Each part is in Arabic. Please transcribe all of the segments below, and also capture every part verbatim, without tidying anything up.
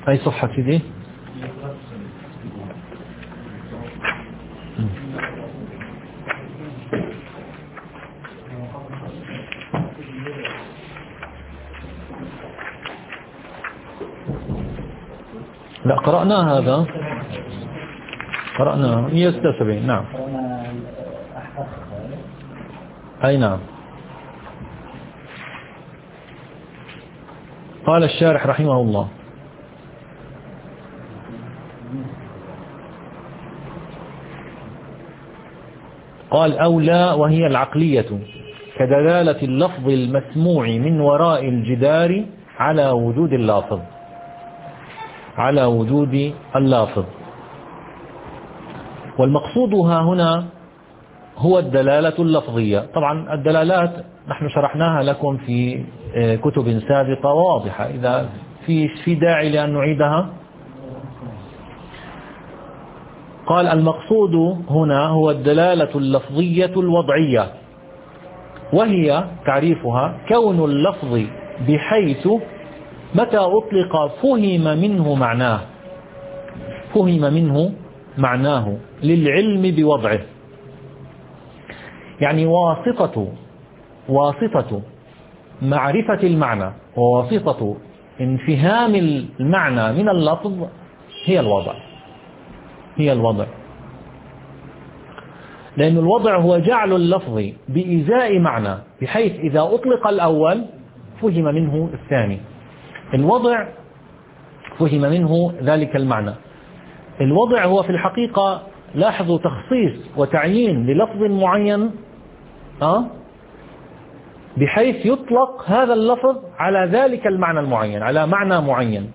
أي صفحة سيدي؟ لا قرأنا هذا، قرأنا مئة وستة وسبعين. نعم. أي نعم. قال الشارح رحمه الله: قال: أولى وهي العقلية كدلالة اللفظ المسموع من وراء الجدار على وجود اللافظ، على وجود اللافظ. والمقصود ها هنا هو الدلالة اللفظية. طبعا الدلالات نحن شرحناها لكم في كتب سابقة واضحة، إذا في في داعي لأن نعيدها. قال: المقصود هنا هو الدلالة اللفظية الوضعية، وهي تعريفها كون اللفظ بحيث متى أطلق فهم منه معناه، فهم منه معناه للعلم بوضعه. يعني واسطة واسطة معرفة المعنى وواسطة انفهام المعنى من اللفظ هي الوضع، هي الوضع. لأن الوضع هو جعل اللفظ بإزاء معنى بحيث إذا أطلق الأول فهم منه الثاني. الوضع فهم منه ذلك المعنى. الوضع هو في الحقيقة، لاحظوا، تخصيص وتعيين للفظ معين أه؟ بحيث يطلق هذا اللفظ على ذلك المعنى المعين، على معنى معين.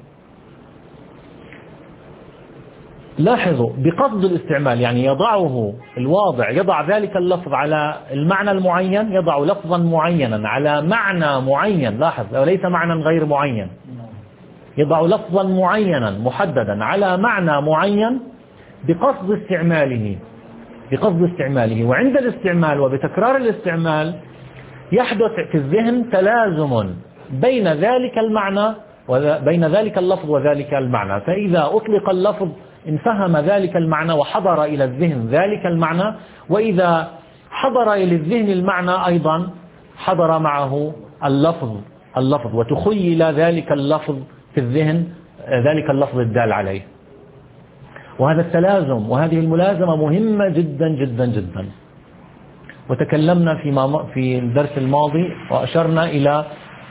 لاحظوا بقصد الاستعمال، يعني يضعه الواضع، يضع ذلك اللفظ على المعنى المعين، يضع لفظا معينا على معنى معين. لاحظ، وليس معنى غير معين، يضع لفظا معينا محددا على معنى معين بقصد استعماله، بقصد استعماله. وعند الاستعمال وبتكرار الاستعمال يحدث في الذهن تلازم بين ذلك المعنى وبين ذلك اللفظ وذلك المعنى. فإذا أطلق اللفظ انفهم ذلك المعنى وحضر إلى الذهن ذلك المعنى، وإذا حضر إلى الذهن المعنى أيضا حضر معه اللفظ اللفظ وتخيل ذلك اللفظ في الذهن، ذلك اللفظ الدال عليه. وهذا التلازم وهذه الملازمة مهمة جدا جدا جدا. وتكلمنا في في الدرس الماضي وأشرنا إلى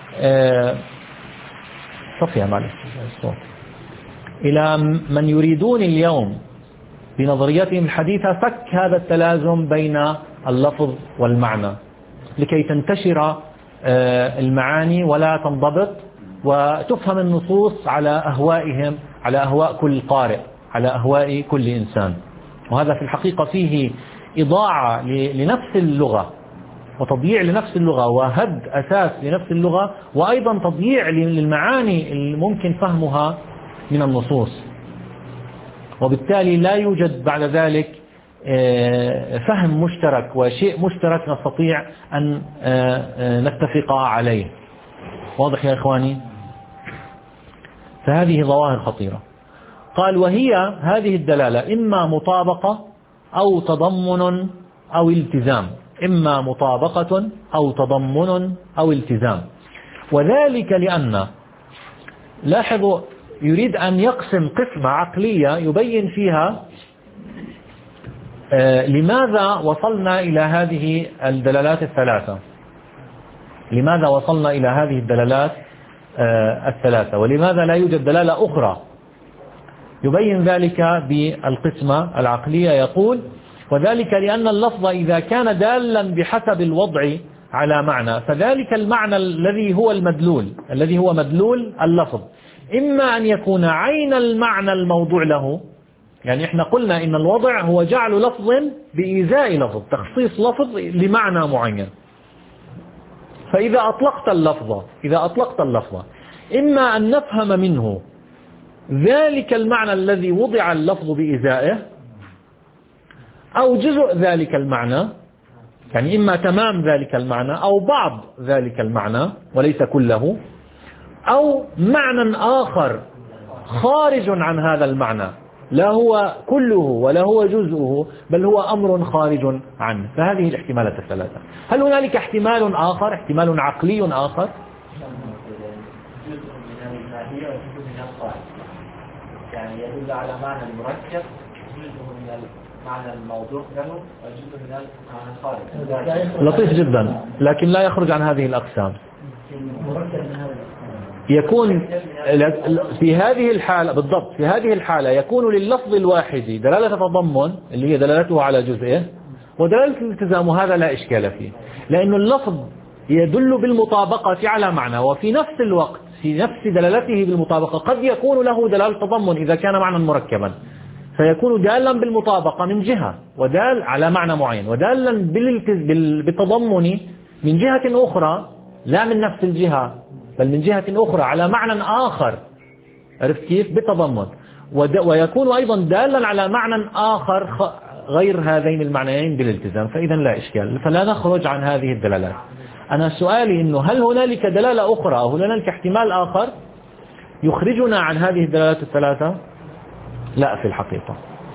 صفية معلش الصوت إلى من يريدون اليوم بنظريتهم الحديثة فك هذا التلازم بين اللفظ والمعنى لكي تنتشر المعاني ولا تنضبط، وتفهم النصوص على أهوائهم، على أهواء كل قارئ، على أهواء كل إنسان. وهذا في الحقيقة فيه إضاعة لنفس اللغة وتضييع لنفس اللغة وهد أساس لنفس اللغة، وأيضا تضييع للمعاني الممكن فهمها من النصوص. وبالتالي لا يوجد بعد ذلك فهم مشترك وشيء مشترك نستطيع أن نتفق عليه. واضح يا إخواني؟ فهذه ظواهر خطيرة. قال: وهي هذه الدلالة إما مطابقة أو تضمن أو التزام، إما مطابقة أو تضمن أو التزام. وذلك لأن، لاحظوا، يريد أن يقسم قسمة عقلية يبين فيها آه لماذا وصلنا إلى هذه الدلالات الثلاثة، لماذا وصلنا إلى هذه الدلالات آه الثلاثة، ولماذا لا يوجد دلالة أخرى. يبين ذلك بالقسمة العقلية. يقول: وذلك لأن اللفظ إذا كان دالا بحسب الوضع على معنى، فذلك المعنى الذي هو المدلول، الذي هو مدلول اللفظ، إما أن يكون عين المعنى الموضوع له. يعني إحنا قلنا إن الوضع هو جعل لفظ بإيذاء لفظ، تخصيص لفظ لمعنى معين. فإذا أطلقت اللفظ إذا أطلقت اللفظ إما أن نفهم منه ذلك المعنى الذي وضع اللفظ بإزائه، أو جزء ذلك المعنى، يعني إما تمام ذلك المعنى أو بعض ذلك المعنى وليس كله، أو معنى آخر خارج عن هذا المعنى، لا هو كله ولا هو جزءه، بل هو أمر خارج عنه. فهذه الاحتمالات الثلاثة. هل هنالك احتمال آخر، احتمال عقلي آخر؟ يعني يدل على معنى المركب، جزء من معنى الموضوع له وجزء من المعنى الخارج. لطيف جدا، لكن لا يخرج عن هذه الأقسام. يكون في هذه الحالة بالضبط، في هذه الحالة يكون لللفظ الواحد دلالة تضمن اللي هي دلالته على جزئه، ودلالة الالتزام، وهذا لا إشكال فيه، لأن اللفظ يدل بالمطابقة على معنى، وفي نفس الوقت في نفس دلالته بالمطابقة قد يكون له دلالة تضمن إذا كان معنى مركبا، فيكون دالا بالمطابقة من جهة ودال على معنى معين، ودالا بالتضمن من جهة أخرى، لا من نفس الجهة بل من جهة أخرى على معنى آخر. عرفت كيف؟ بالتضمن. ويكون أيضا دالا على معنى آخر غير هذين المعنيين بالالتزام، فإذا لا إشكال، فلا نخرج عن هذه الدلالات. أنا سؤالي إنه هل هنالك دلالة أخرى أو هنالك احتمال آخر يخرجنا عن هذه الدلالات الثلاثة؟ لا في الحقيقة.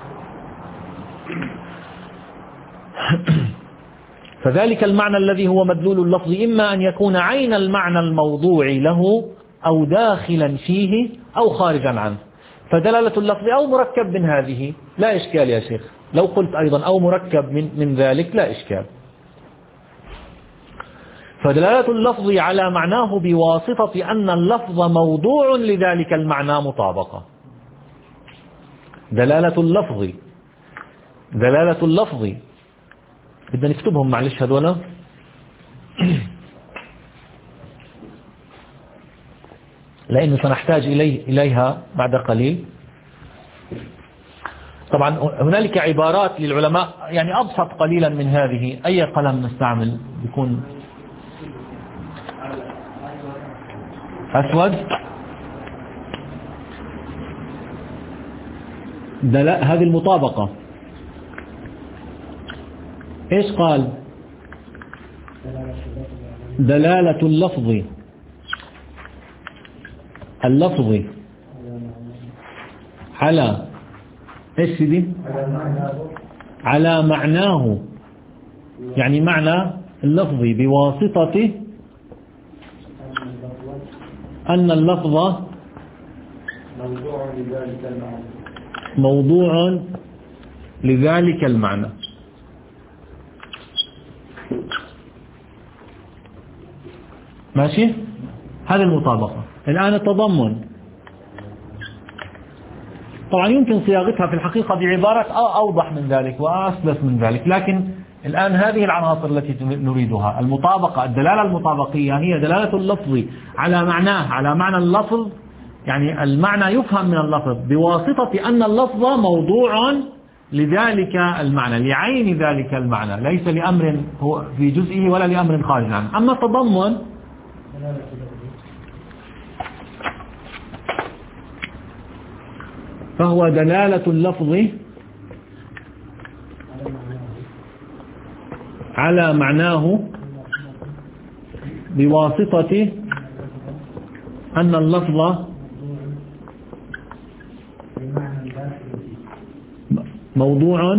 فذلك المعنى الذي هو مدلول اللفظ إما أن يكون عين المعنى الموضوع له أو داخلا فيه أو خارجا عنه. فدلالة اللفظ أو مركب من هذه لا إشكال يا شيخ، لو قلت أيضا أو مركب من, من ذلك لا إشكال. فدلالة اللفظ على معناه بواسطة أن اللفظ موضوع لذلك المعنى مطابقة. دلالة اللفظ دلالة اللفظ بدنا نكتبهم معلش هذولا. لأنه سنحتاج إليه إليها بعد قليل. طبعا هنالك عبارات للعلماء يعني أبسط قليلا من هذه. أي قلم نستعمل بيكون أسود؟ هذه المطابقة إيش قال؟ دلالة اللفظ اللفظ على إيش دي؟ على معناه، يعني معنى اللفظ بواسطة أن اللفظ موضوع لذلك المعنى موضوع لذلك المعنى. ماشي؟ هذه المطابقة. الآن التضمن طبعا يمكن صياغتها في الحقيقة بعبارات أوضح من ذلك وأسلس من ذلك، لكن الآن هذه العناصر التي نريدها. المطابقة، الدلالة المطابقية هي دلالة اللفظ على معناه، على معنى اللفظ، يعني المعنى يفهم من اللفظ بواسطة أن اللفظ موضوع لذلك المعنى، لعين ذلك المعنى، ليس لأمر هو في جزئه ولا لأمر خارج عنه. أما التضمن فهو دلالة اللفظ على معناه بواسطة أن اللفظ موضوع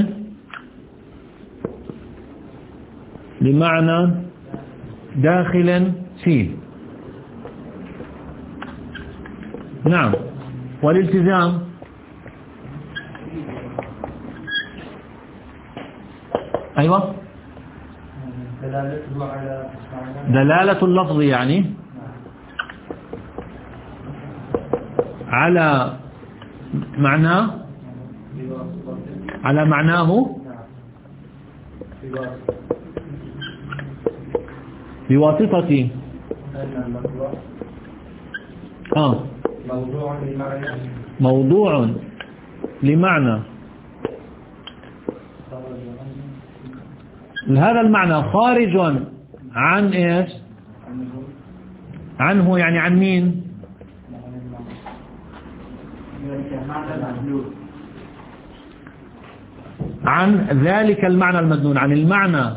لمعنى داخل فيه. نعم. والالتزام أيوة دلالة اللفظ يعني على معنى على معناه بواسطة آه موضوع لمعنى موضوع لمعنى هذا المعنى خارج عن ايش؟ عنه، يعني عن مين؟ عن ذلك المعنى المدلول، عن المعنى.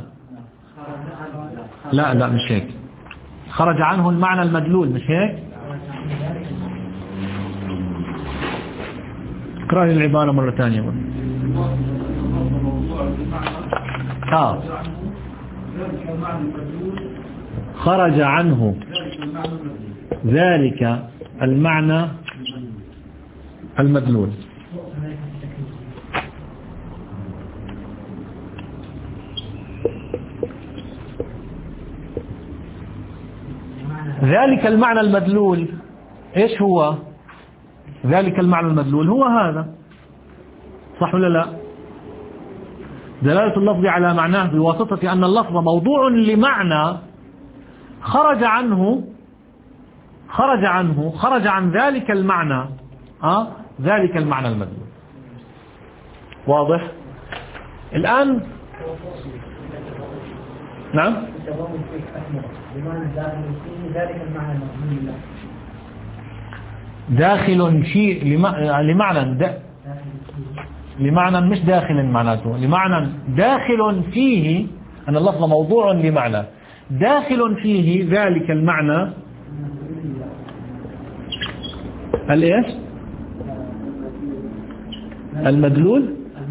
لا لا مش هيك، خرج عنه المعنى المدلول، مش هيك؟ اقرأ لي العبارة مرة ثانية. آه. خرج عنه ذلك المعنى المدلول. ذلك المعنى المدلول ايش هو؟ ذلك المعنى المدلول هو هذا، صح ولا لا؟ دلالة اللفظ على معناه بواسطة أن اللفظ موضوع لمعنى خرج عنه خرج عنه خرج عن ذلك المعنى أه؟ ذلك المعنى المدلول. واضح؟ الآن نعم داخل شيء لمعنى لمعنى مش داخل معناته لمعنى داخل فيه، أن اللفظ موضوع لمعنى داخل فيه ذلك المعنى الايش المدلول.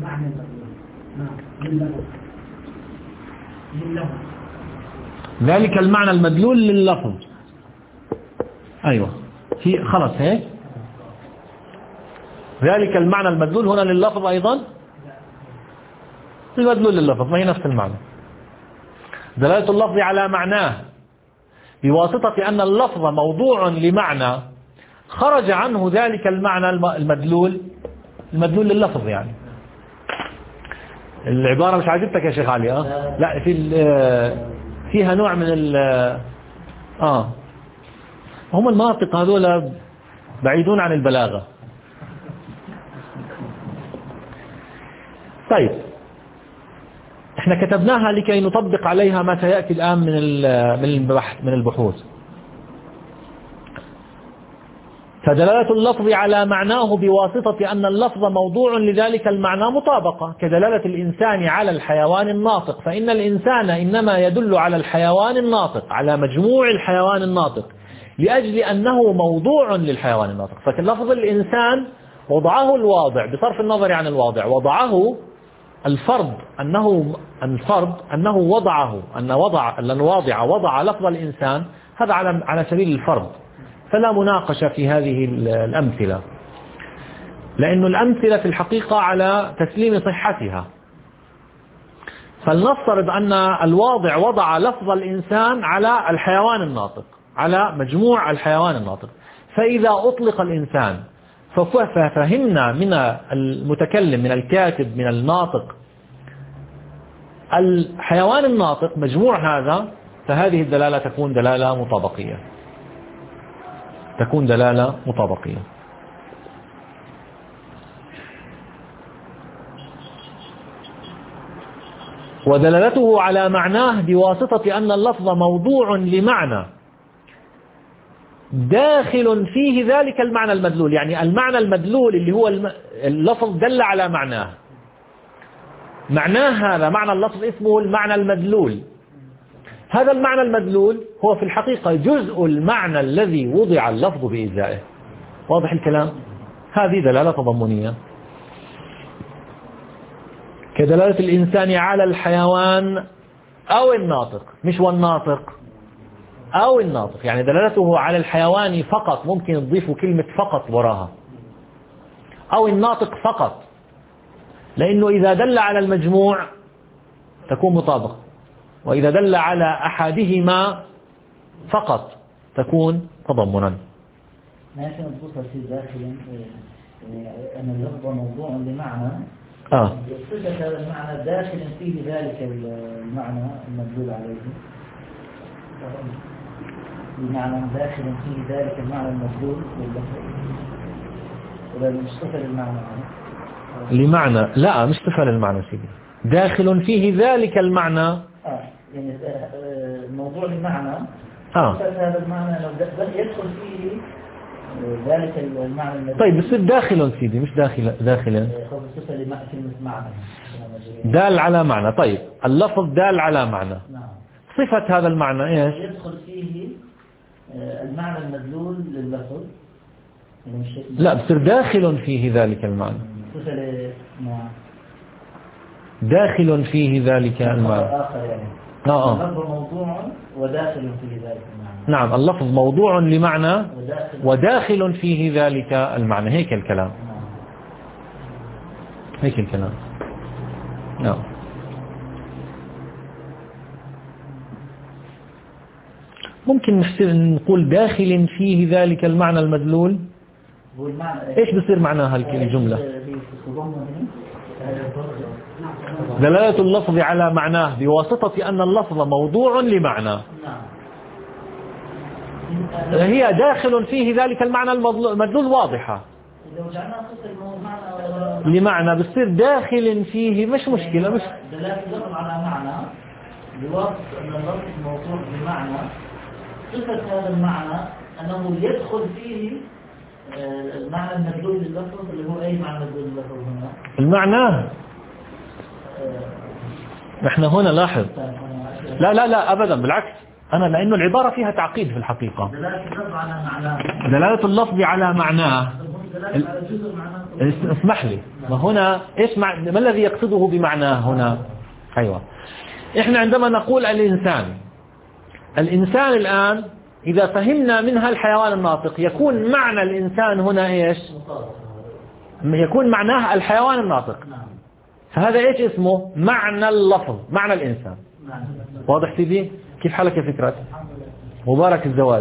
ذلك المعنى المدلول لللفظ. أيوة في خلص هيك. ذلك المعنى المدلول هنا لللفظ أيضا، المدلول لللفظ ما هي نفس المعنى. دلالة اللفظ على معناه بواسطة أن اللفظ موضوع لمعنى خرج عنه ذلك المعنى المدلول، المدلول لللفظ. يعني العبارة مش عاجبتك يا شيخ علي؟ أه؟ لا في فيها نوع من ال آه هم المناطق هذول بعيدون عن البلاغة. طيب احنا كتبناها لكي نطبق عليها ما سيأتي الآن من من البحث من البحوث. فدلالة اللفظ على معناه بواسطة أن اللفظ موضوع لذلك المعنى مطابقة كدلالة الإنسان على الحيوان الناطق، فإن الإنسان إنما يدل على الحيوان الناطق، على مجموع الحيوان الناطق، لأجل أنه موضوع للحيوان الناطق. فلفظ الإنسان وضعه الواضع بصرف النظر عن الواضع، وضعه الفرد أنه الفرد أنه وضعه أن وضع أن الواضع وضع لفظ الإنسان، هذا على على سبيل الفرد، فلا مناقشة في هذه الأمثلة، لأن الأمثلة في الحقيقة على تسليم صحتها. فلنفترض أن الواضع وضع لفظ الإنسان على الحيوان الناطق، على مجموع الحيوان الناطق، فإذا أطلق الإنسان ففهمنا من المتكلم من الكاتب من الناطق الحيوان الناطق مجموع هذا، فهذه الدلالة تكون دلالة مطابقية، تكون دلالة مطابقية. ودلالته على معناه بواسطة أن اللفظ موضوع لمعنى داخل فيه ذلك المعنى المدلول، يعني المعنى المدلول اللي هو اللفظ دل على معناه، معناه هذا معنى اللفظ اسمه المعنى المدلول. هذا المعنى المدلول هو في الحقيقة جزء المعنى الذي وضع اللفظ بإزائه. واضح الكلام؟ هذه دلالة تضمنية كدلالة الإنسان على الحيوان أو الناطق، مش والناطق أو الناطق، يعني دلالته على الحيوان فقط، ممكن تضيفوا كلمة فقط وراها، أو الناطق فقط، لأنه إذا دل على المجموع تكون مطابقة، وإذا دل على أحدهما فقط تكون تضمنا. ماشي نضبطها في داخل أن اللفظ موضوع لمعنى آه. صفة هذا المعنى داخل فيه ذلك المعنى المدلول عليه، بمعنى داخل فيه ذلك المعنى المدلول لللفظ، ولا مش صفة للمعنى لمعنى، لا مش صفة للمعنى سيدي، داخل فيه ذلك المعنى آه. يعني الموضوع للمعنى آه. هذا المعنى لو يدخل فيه ذلك المعنى المدلول. طيب بصير داخل سيدي مش داخل داخلا صفة لمعنى معنى دال على معنى. طيب اللفظ دال على معنى، نعم. صفة هذا المعنى ايش؟ يدخل فيه المعنى المدلول لللفظ لا بصير داخل فيه ذلك المعنى، داخل فيه ذلك المعنى. آه آه. اللفظ موضوع وداخل فيه ذلك المعنى. نعم اللفظ موضوع لمعنى وداخل فيه ذلك المعنى، هيك الكلام، هيك الكلام. نعم. ممكن نقول داخل فيه ذلك المعنى المدلول. ايش بصير معناها الجملة؟ دلالة اللفظ على معناه بواسطة أن اللفظ موضوع لمعنى، هي داخل فيه ذلك المعنى المدلول واضحة لمعنى، بصير داخل فيه مش مشكلة. مش دلالة اللفظ على معنى بواسطة أن اللفظ موضوع لمعنى، صفة هذا المعنى أنه يدخل فيه المعنى المدلول لللفظ اللي هو أي معنى مدلول لللفظ هنا؟ المعنى نحن هنا لاحظ، لا لا لا أبدا بالعكس، أنا لأنه العبارة فيها تعقيد في الحقيقة. دلالة اللفظ على معناه، دلالة اللفظ على معناه، اسمح لي، ما هنا إيش مع... ما الذي يقصده بمعناه هنا؟ أيوة، إحنا عندما نقول الإنسان، الإنسان الآن إذا فهمنا منها الحيوان الناطق يكون معنى الإنسان هنا إيش؟ يكون معناه الحيوان الناطق، فهذا إيش اسمه؟ معنى اللفظ، معنى الإنسان. واضح سيدي؟ كيف حالك يا فكرة؟ مبارك الزواج.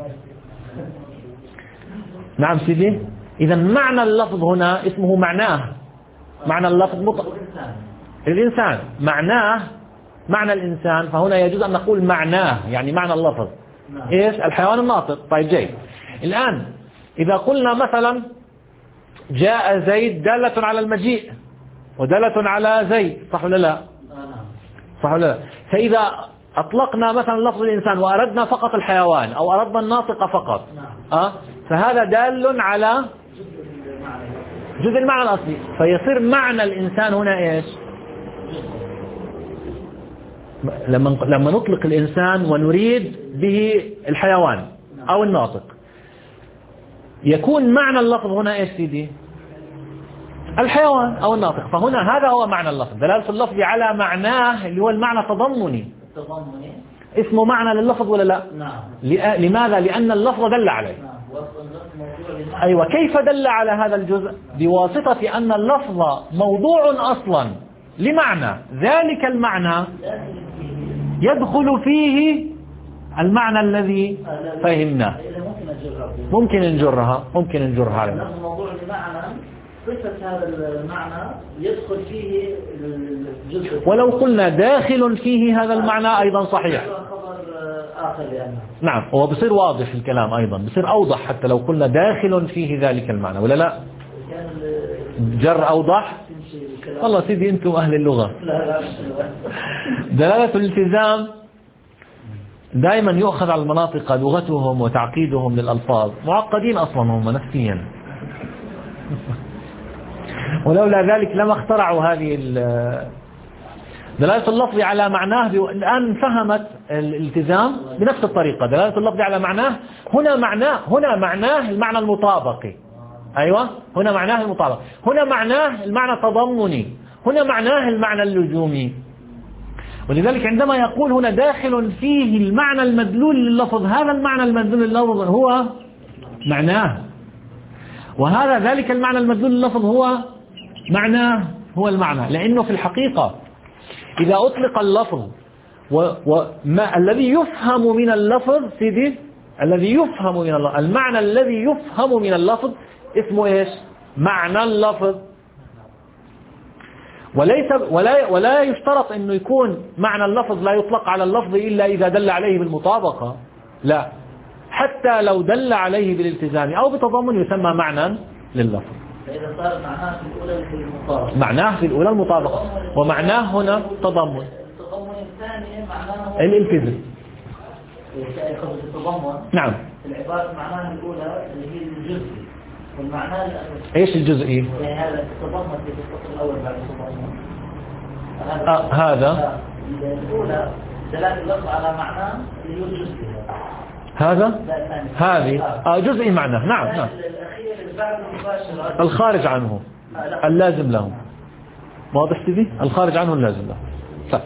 نعم سيدي؟ إذا معنى اللفظ هنا اسمه معناه، معنى اللفظ مطلق الإنسان، معناه معنى الإنسان، فهنا يجوز أن نقول معناه يعني معنى اللفظ إيش؟ الحيوان الناطق. طيب جيد، الآن إذا قلنا مثلا جاء زيد دالة على المجيء ودالة على زيد، صح ولا لا؟ صح ولا لا؟ فإذا أطلقنا مثلا لفظ الإنسان وأردنا فقط الحيوان أو أردنا الناطق فقط، أه؟ فهذا دال على جزء المعنى الأصلي، فيصير معنى الإنسان هنا إيش؟ لما لما نطلق الإنسان ونريد به الحيوان أو الناطق يكون معنى اللفظ هنا إيش سيدي؟ الحيوان أو الناطق، فهنا هذا هو معنى اللفظ، دلالة اللفظ على معناه اللي هو المعنى تضمني. تضمني اسمه معنى لللفظ ولا لا؟ نعم. لماذا؟ لأن اللفظ دل عليه. نعم. أيوة، كيف دل على هذا الجزء؟ بواسطة أن اللفظ موضوع أصلا لمعنى، ذلك المعنى يدخل فيه المعنى الذي فهمناه. ممكن نجرها، ممكن نجرها على الموضوع لمعنى، صفة هذا المعنى يدخل فيه الجزء، ولو قلنا داخل فيه هذا المعنى أيضا صحيح. نعم، هو بصير واضح الكلام أيضا، بصير أوضح حتى لو قلنا داخل فيه ذلك المعنى، ولا لا؟ جر أوضح. والله سيدي أنتم أهل اللغة. دلالة الالتزام دائما يؤخذ على المناطق لغتهم وتعقيدهم للألفاظ، معقدين أصلا هم نفسيا، ولولا ذلك لما اخترعوا هذه دلالة اللفظ على معناه. الآن فهمت الالتزام بنفس الطريقة، دلالة اللفظ على معناه هنا معناه هنا معناه المعنى المطابقي. أيوة، هنا معناه المطابق، هنا معناه المعنى التضمني، هنا معناه المعنى اللزومي. ولذلك عندما يقول هنا داخل فيه المعنى المدلول لللفظ، هذا المعنى المدلول لللفظ هو معناه، وهذا ذلك المعنى المدلول لللفظ هو معناه، هو المعنى. لأنه في الحقيقة إذا أطلق اللفظ وما الذي يفهم من اللفظ سيدي، الذي يفهم من اللفظ، المعنى الذي يفهم من اللفظ اسمه إيش؟ معنى اللفظ. وليس ولا ولا يشترط إنه يكون معنى اللفظ لا يطلق على اللفظ إلا إذا دل عليه بالمطابقة، لا، حتى لو دل عليه بالالتزام أو بتضمن يسمى معنى لللفظ. فإذا صار معناه في الأولى في المطابقة، معناه في الأولى المطابقة، ومعناه هنا تضمن. التضمن الثاني معناه الالتزام. التضمن نعم. العبارة معناها الأولى اللي هي الجزئي، والمعنى ايش الجزئي؟ يعني هذا التضمن في السطر الأول بعد التضمن. آه هذا الأولى دلالة اللفظ على معناه اللي هو الجزئي. هذا هذه آه جزئي معناه. نعم نعم. الأخير الخارج عنه اللازم له. واضح سيدي؟ الخارج عنه اللازم له. صح.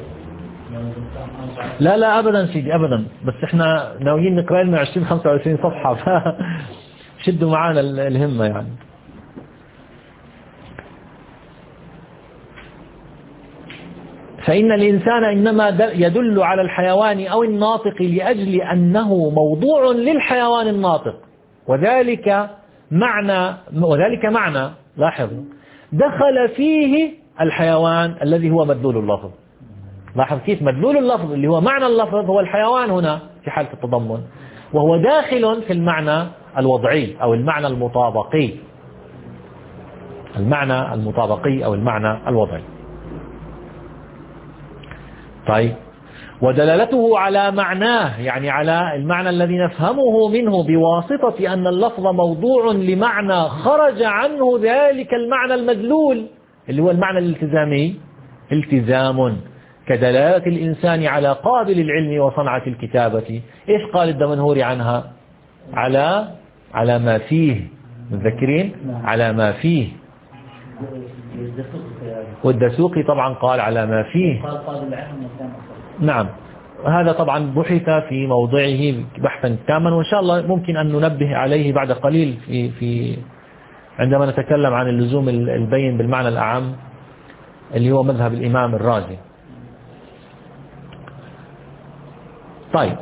لا لا أبدا سيدي أبدا، بس إحنا ناويين نقرأ لنا عشرين خمسة وعشرين صفحة فشدوا معانا الهمة يعني. فإن الإنسان إنما يدل على الحيوان أو الناطق لأجل أنه موضوع للحيوان الناطق، وذلك معنى وذلك معنى لاحظوا دخل فيه الحيوان الذي هو مدلول اللفظ. لاحظ كيف مدلول اللفظ اللي هو معنى اللفظ هو الحيوان هنا في حالة التضمن، وهو داخل في المعنى الوضعي أو المعنى المطابقي، المعنى المطابقي أو المعنى الوضعي. طيب، ودلالته على معناه يعني على المعنى الذي نفهمه منه بواسطة أن اللفظ موضوع لمعنى خرج عنه ذلك المعنى المدلول اللي هو المعنى الالتزامي، التزام كدلالة الإنسان على قابل العلم وصنعة الكتابة. إيش قال الدمنهوري عنها؟ على على ما فيه، متذكرين؟ على ما فيه. والدسوقي طبعا قال على ما فيه. نعم، هذا طبعا بحث في موضعه بحثا تاما، وإن شاء الله ممكن أن ننبه عليه بعد قليل في في عندما نتكلم عن اللزوم البين بالمعنى الأعم اللي هو مذهب الإمام الرازي. طيب،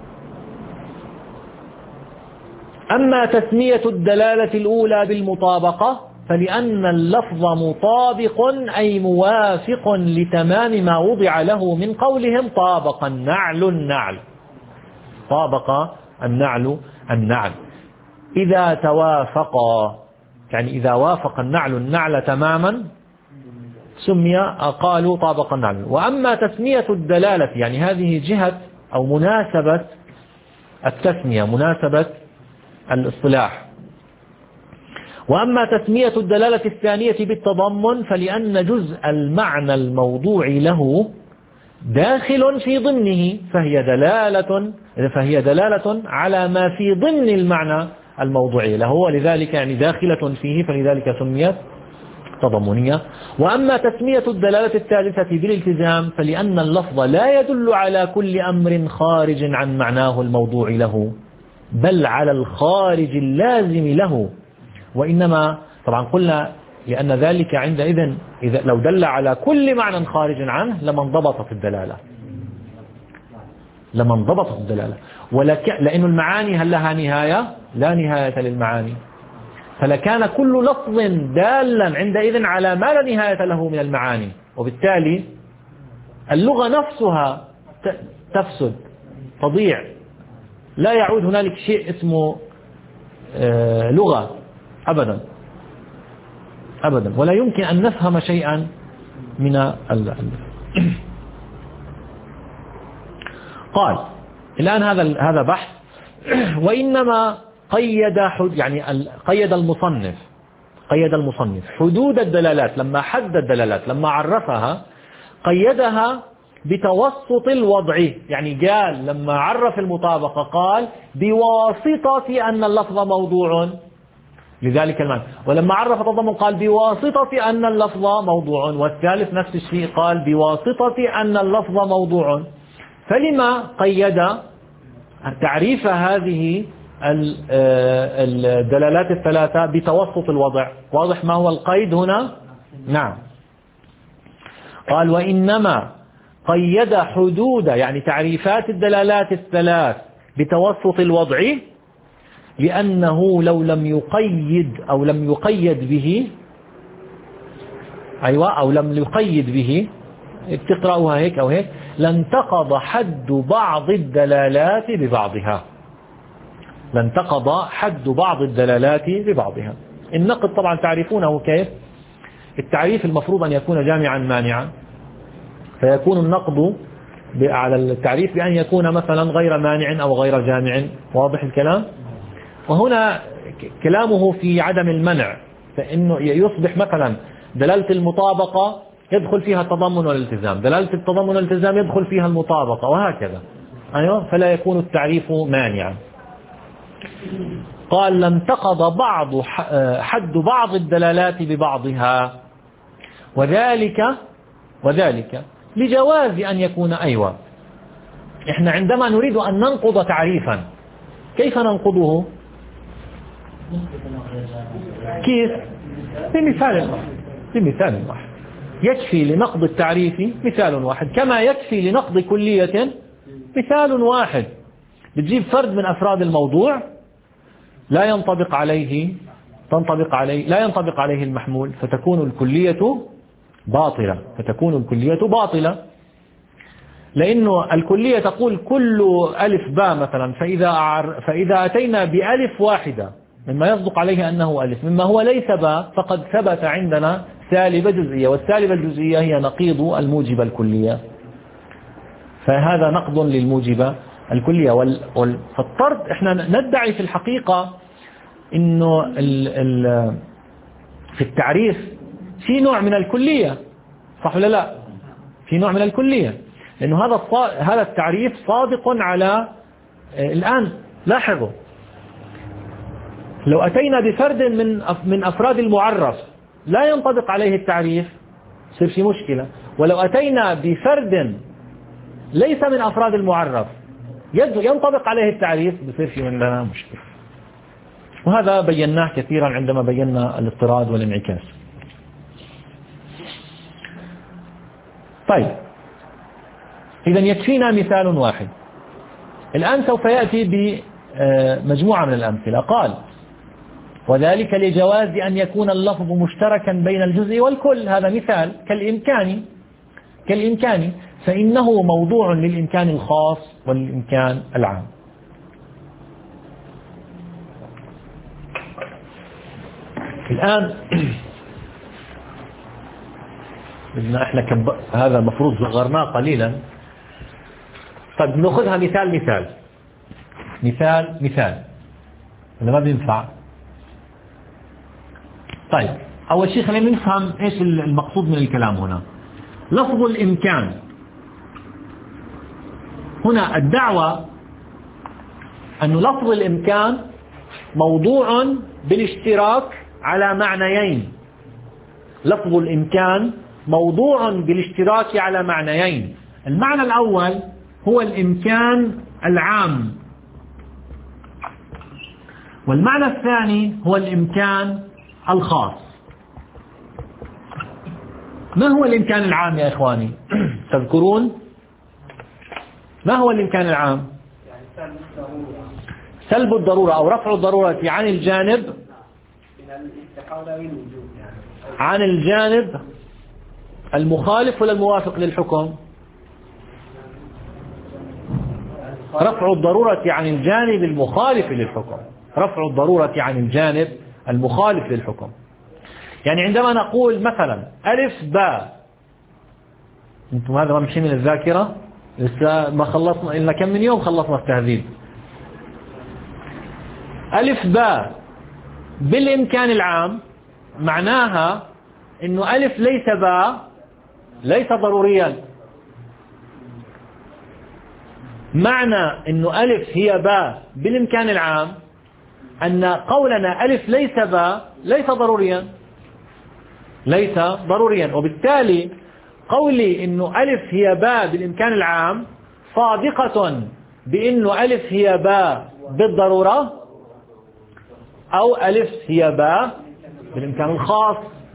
أما تسمية الدلالة الأولى بالمطابقة فلأن اللفظ مطابق أي موافق لتمام ما وضع له من قولهم طابق النعل النعل. طابق النعل النعل إذا توافقا، يعني إذا وافق النعل النعل تماما سمي قالوا طابق النعل. وأما تسمية الدلالة يعني هذه جهة أو مناسبة التسمية، مناسبة الاصطلاح. وأما تسمية الدلالة الثانية بالتضمن فلأن جزء المعنى الموضوع له داخل في ضمنه، فهي دلالة فهي دلالة على ما في ضمن المعنى الموضوعي له، ولذلك يعني داخلة فيه، فلذلك سميت تضمنية. وأما تسمية الدلالة الثالثة بالالتزام فلأن اللفظ لا يدل على كل أمر خارج عن معناه الموضوع له، بل على الخارج اللازم له. وإنما طبعا قلنا لأن ذلك عندئذ إذا لو دل على كل معنى خارج عنه لما انضبطت الدلالة، لما انضبطت الدلالة ولك لأن المعاني هل لها نهاية؟ لا نهاية للمعاني، فلكان كل لفظ دالا عندئذ على ما لا نهاية له من المعاني، وبالتالي اللغة نفسها تفسد تضيع، لا يعود هنالك شيء اسمه آه لغة أبدا أبدا، ولا يمكن أن نفهم شيئا من ال... قال الآن هذا هذا بحث. وإنما قيد حد يعني قيد المصنف قيد المصنف حدود الدلالات، لما حد الدلالات لما عرفها قيدها بتوسط الوضع، يعني قال لما عرف المطابقة قال بواسطة أن اللفظ موضوع لذلك المعنى، ولما عرف التضمن قال بواسطة أن اللفظ موضوع، والثالث نفس الشيء قال بواسطة أن اللفظ موضوع. فلما قيد تعريف هذه الدلالات الثلاثة بتوسط الوضع؟ واضح ما هو القيد هنا؟ نعم، قال وإنما قيد حدود يعني تعريفات الدلالات الثلاث بتوسط الوضع لأنه لو لم يقيد أو لم يقيد به أيوة أو لم يقيد به تقرأوها هيك أو هيك لانتقض حد بعض الدلالات ببعضها، لانتقض حد بعض الدلالات ببعضها. النقد طبعا تعرفونه كيف؟ التعريف المفروض أن يكون جامعا مانعا، فيكون النقد على التعريف بأن يكون مثلا غير مانع أو غير جامع. واضح الكلام؟ وهنا كلامه في عدم المنع، فإنه يصبح مثلا دلالة المطابقة يدخل فيها التضمن والالتزام، دلالة التضمن والالتزام يدخل فيها المطابقة، وهكذا. أيوة، فلا يكون التعريف مانعا. قال لم تقض بعض حد بعض الدلالات ببعضها، وذلك وذلك لجواز أن يكون أيوة. إحنا عندما نريد أن ننقض تعريفا كيف ننقضه؟ كيف؟ بمثال واحد بمثال واحد يكفي لنقض التعريف مثال واحد، كما يكفي لنقض كلية مثال واحد. بتجيب فرد من أفراد الموضوع لا ينطبق عليه تنطبق عليه لا ينطبق عليه المحمول، فتكون الكلية باطلة فتكون الكلية باطلة لأنه الكلية تقول كل ألف باء مثلا، فإذا فإذا أتينا بألف واحدة مما يصدق عليه أنه ألف مما هو ليس باء فقد ثبت عندنا سالبة جزئية، والسالبة الجزئية هي نقيض الموجبة الكلية، فهذا نقض للموجبة الكلية. فالطرد احنا ندعي في الحقيقة انه ال ال في التعريف في نوع من الكلية، صح ولا لا؟ في نوع من الكلية، لأنه هذا هذا التعريف صادق على الآن. لاحظوا لو أتينا بفرد من من أفراد المعرف لا ينطبق عليه التعريف يصير في مشكلة، ولو أتينا بفرد ليس من أفراد المعرف ينطبق عليه التعريف بصير في لنا مشكلة. وهذا بيناه كثيرا عندما بينا الاضطراد والانعكاس. طيب إذا يكفينا مثال واحد. الآن سوف يأتي بمجموعة من الأمثلة. قال وذلك لجواز أن يكون اللفظ مشتركا بين الجزء والكل، هذا مثال كالإمكان كالإمكان فإنه موضوع للإمكان الخاص والإمكان العام. الآن بدنا احنا كب... هذا المفروض صغرناه قليلا. طيب نأخذها مثال مثال مثال مثال ولا ما بينفع؟ طيب أول شيء خلينا نفهم إيش المقصود من الكلام هنا. لفظ الإمكان هنا الدعوة أن لفظ الإمكان موضوع بالاشتراك على معنيين. لفظ الإمكان موضوع بالاشتراك على معنيين. المعنى الأول هو الإمكان العام، والمعنى الثاني هو الإمكان الخاص. ما هو الإمكان العام يا إخواني؟ تذكرون ما هو الإمكان العام؟ سلب الضرورة أو رفع الضرورة عن الجانب عن الجانب المخالف ولا الموافق للحكم؟ رفع الضرورة عن الجانب المخالف للحكم. رفع الضرورة عن الجانب المخالف للحكم. يعني عندما نقول مثلا ألف باء، انتم هذا ما مشي من الذاكرة لسه ما خلصنا إلا كم من يوم خلصنا التهذيب. ألف باء بالإمكان العام معناها إنه ألف ليس باء ليس ضروريا. معنى إنه ألف هي باء بالإمكان العام أن قولنا ألف ليس باء ليس ضروريا ليس ضروريا وبالتالي قولي إنه ألف هي باء بالإمكان العام صادقة بإنه ألف هي باء بالضرورة، أو ألف هي باء بالإمكان الخاص.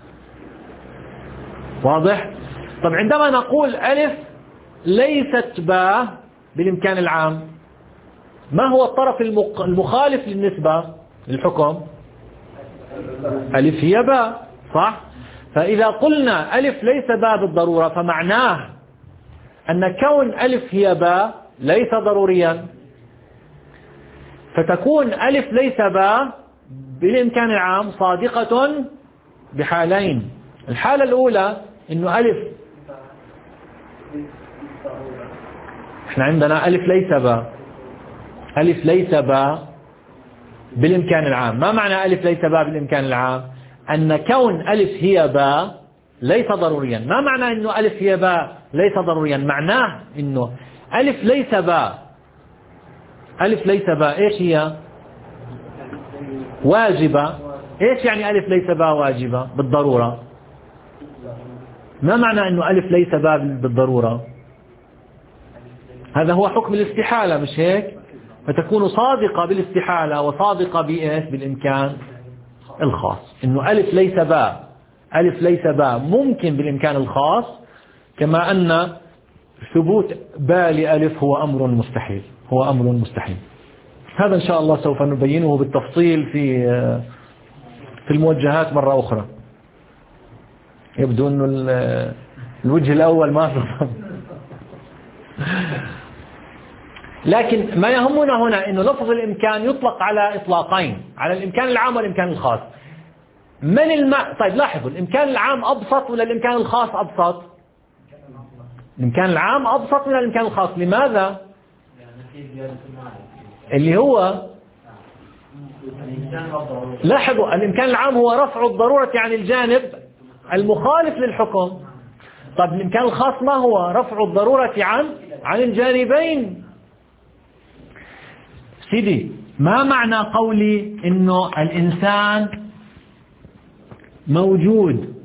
واضح؟ طب عندما نقول ألف ليست باء بالإمكان العام، ما هو الطرف المخالف للنسبة للحكم؟ ألف هي باء، صح؟ فإذا قلنا ألف ليس باء بالضرورة فمعناه أن كون ألف هي باء ليس ضروريا، فتكون ألف ليس باء بالإمكان العام صادقة بحالين. الحالة الأولى إنه ألف احنا عندنا ألف ليس باء ألف ليس باء بالإمكان العام. ما معنى ألف ليس باء بالإمكان العام؟ أن كون ألف هي باء ليس ضروريا. ما معنى إنه ألف هي باء ليس ضروريا؟ معناه إنه ألف ليس باء ألف ليس باء إيش هي؟ واجبة. إيش يعني ألف ليس باء واجبة بالضرورة؟ ما معنى أنه ألف ليس باء بالضرورة؟ هذا هو حكم الاستحالة، مش هيك؟ فتكون صادقة بالاستحالة وصادقة بإيش؟ بالإمكان الخاص. إنه ألف ليس باء، ألف ليس باء ممكن بالإمكان الخاص، كما أن ثبوت باء لألف هو أمر مستحيل، هو أمر مستحيل. هذا إن شاء الله سوف نبينه بالتفصيل في في الموجهات مرة أخرى. يبدو أنه الوجه الأول ما في. لكن ما يهمنا هنا أنه لفظ الإمكان يطلق على إطلاقين، على الإمكان العام والإمكان الخاص. من الم... طيب لاحظوا، الإمكان العام أبسط ولا الإمكان الخاص أبسط؟ الإمكان العام أبسط من الإمكان الخاص. لماذا؟ اللي هو لاحظوا، الإمكان العام هو رفع الضرورة عن الجانب المخالف للحكم. طيب الإمكان الخاص ما هو؟ رفع الضرورة عن عن الجانبين. سيدي، ما معنى قولي إنه الإنسان موجود؟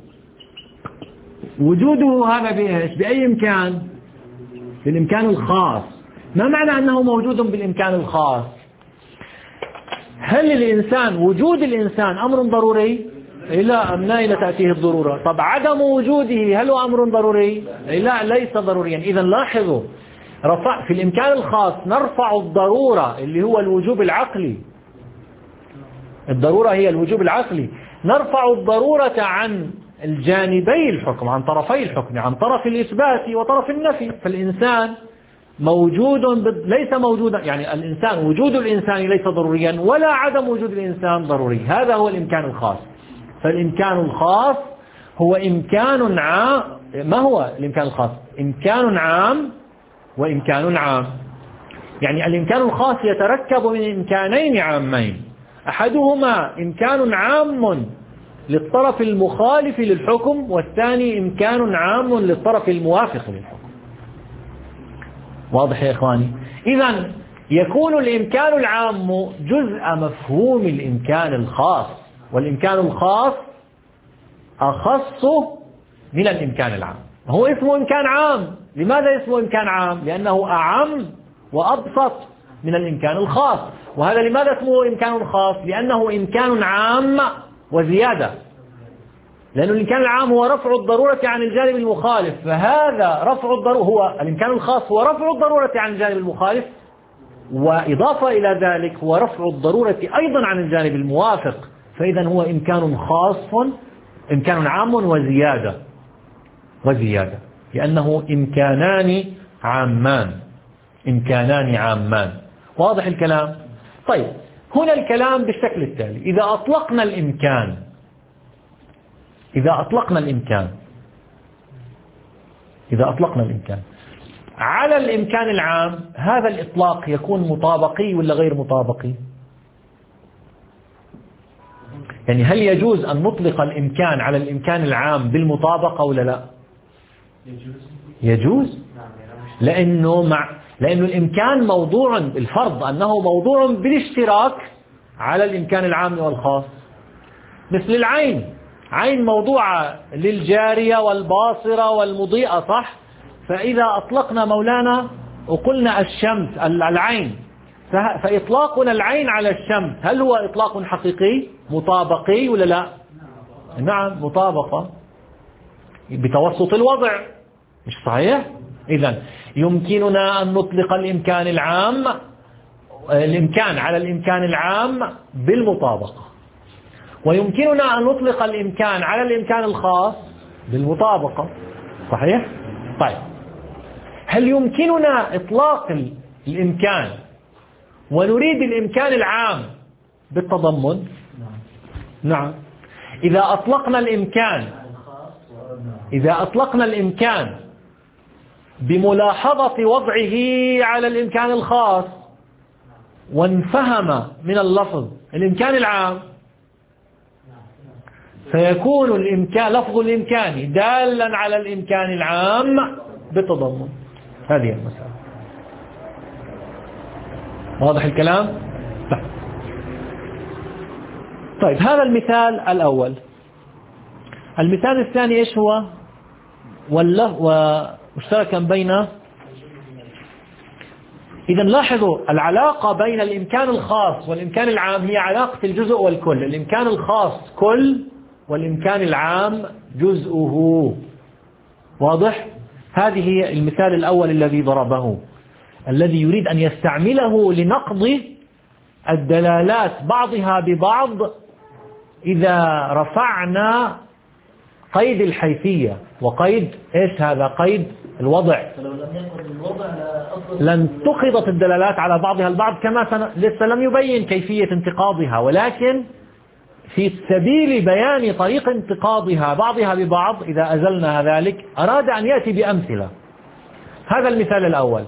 وجوده هذا بإيش؟ بأي إمكان؟ بالإمكان الخاص. ما معنى أنه موجود بالإمكان الخاص؟ هل الإنسان وجود الإنسان أمر ضروري؟ لا، من أين تأتيه الضرورة؟ طب عدم وجوده هل هو أمر ضروري؟ لا، ليس ضروريا. إذا لاحظوا، رفع في الإمكان الخاص نرفع الضرورة اللي هو الوجوب العقلي. الضرورة هي الوجوب العقلي، نرفع الضرورة عن الجانبي الحكم، عن طرفي الحكم، عن طرف الإثبات وطرف النفي. فالإنسان موجود ليس موجودا، يعني الإنسان وجود الإنسان ليس ضروريا ولا عدم وجود الإنسان ضروري. هذا هو الإمكان الخاص. فالإمكان الخاص هو إمكان عام. ما هو الإمكان الخاص؟ إمكان عام وإمكان عام. يعني الإمكان الخاص يتركب من إمكانين عامين، أحدهما إمكان عام للطرف المخالف للحكم، والثاني إمكان عام للطرف الموافق للحكم. واضح يا إخواني؟ إذن يكون الإمكان العام جزء مفهوم الإمكان الخاص، والإمكان الخاص أخص من الإمكان العام. هو اسمه إمكان عام. لماذا اسمه إمكان عام؟ لأنه أعم وأبسط من الإمكان الخاص. وهذا لماذا اسمه إمكان خاص؟ لأنه إمكان عام وزيادة، لأن الإمكان العام هو رفع الضرورة عن الجانب المخالف، فهذا رفع الضرورة هو الإمكان الخاص هو رفع الضرورة عن الجانب المخالف، وإضافة إلى ذلك هو رفع الضرورة أيضا عن الجانب الموافق. فإذا هو إمكان خاص، إمكان عام وزيادة وزيادة لأنه إمكانان عامان، إمكانان عامان. واضح الكلام؟ طيب، هنا الكلام بالشكل التالي: إذا أطلقنا الإمكان إذا أطلقنا الإمكان إذا أطلقنا الإمكان على الإمكان العام، هذا الإطلاق يكون مطابقي ولا غير مطابقي؟ يعني هل يجوز أن نطلق الإمكان على الإمكان العام بالمطابقة ولا لا؟ يجوز، لأنه مع لأنه الإمكان موضوع، الفرض أنه موضوع بالاشتراك على الإمكان العام والخاص. مثل العين، عين موضوعة للجارية والباصرة والمضيئة، صح؟ فإذا أطلقنا مولانا وقلنا الشمس العين، فإطلاقنا العين على الشمس هل هو إطلاق حقيقي مطابقي ولا لا؟ نعم، مطابقة بتوسط الوضع، مش صحيح؟ إذن يمكننا أن نطلق الإمكان العام الإمكان على الإمكان العام بالمطابقة، ويمكننا أن نطلق الإمكان على الإمكان الخاص بالمطابقة. صحيح؟ طيب، هل يمكننا إطلاق الإمكان ونريد الإمكان العام بالتضمن؟ نعم. إذا أطلقنا الإمكان إذا أطلقنا الإمكان بملاحظة وضعه على الإمكان الخاص وانفهم من اللفظ الإمكان العام، فيكون الإمكان لفظ الإمكان دالا على الإمكان العام بالتضمن. هذه المسألة. واضح الكلام؟ طيب هذا المثال الأول. المثال الثاني إيش هو؟ ومشتركا بين، إذا لاحظوا العلاقة بين الإمكان الخاص والإمكان العام هي علاقة الجزء والكل. الإمكان الخاص كل والإمكان العام جزءه. واضح؟ هذه هي المثال الأول الذي ضربه، الذي يريد أن يستعمله لنقض الدلالات بعضها ببعض إذا رفعنا قيد الحيثية وقيد إيش هذا؟ قيد الوضع. لن تقضت الدلالات على بعضها البعض كما سن... لسه لم يبين كيفية انتقاضها، ولكن في سبيل بيان طريق انتقاضها بعضها ببعض إذا أزلنا ذلك أراد أن يأتي بأمثلة. هذا المثال الأول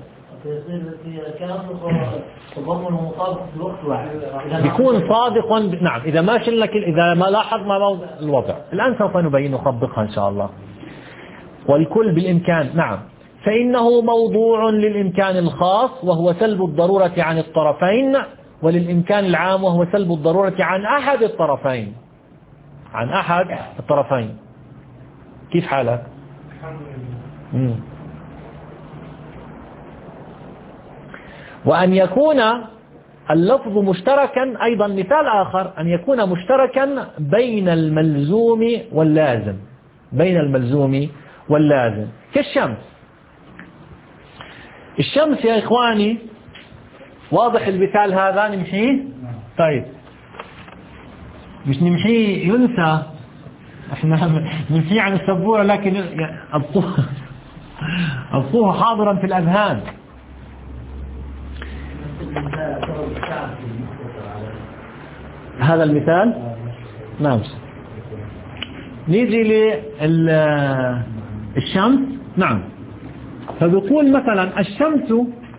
يكون صادق. نعم، إذا ما شلنا إذا ما لاحظنا موضع الوضع. الآن سوف نبين نطبقها إن شاء الله. والكل بالإمكان، نعم، فإنه موضوع للإمكان الخاص وهو سلب الضرورة عن الطرفين، وللإمكان العام وهو سلب الضرورة عن أحد الطرفين. عن أحد الطرفين. كيف حالك؟ مم. وأن يكون اللفظ مشتركا أيضا مثال آخر، أن يكون مشتركا بين الملزوم واللازم. بين الملزوم واللازم كالشمس. الشمس يا إخواني واضح المثال هذا نمحيه؟ طيب مش نمحيه ينسى، احنا نمحيه عن السبورة لكن أبقوه أبقوه حاضرا في الأذهان. هذا المثال نعم. نيجي للشمس. نعم، فبيقول مثلا الشمس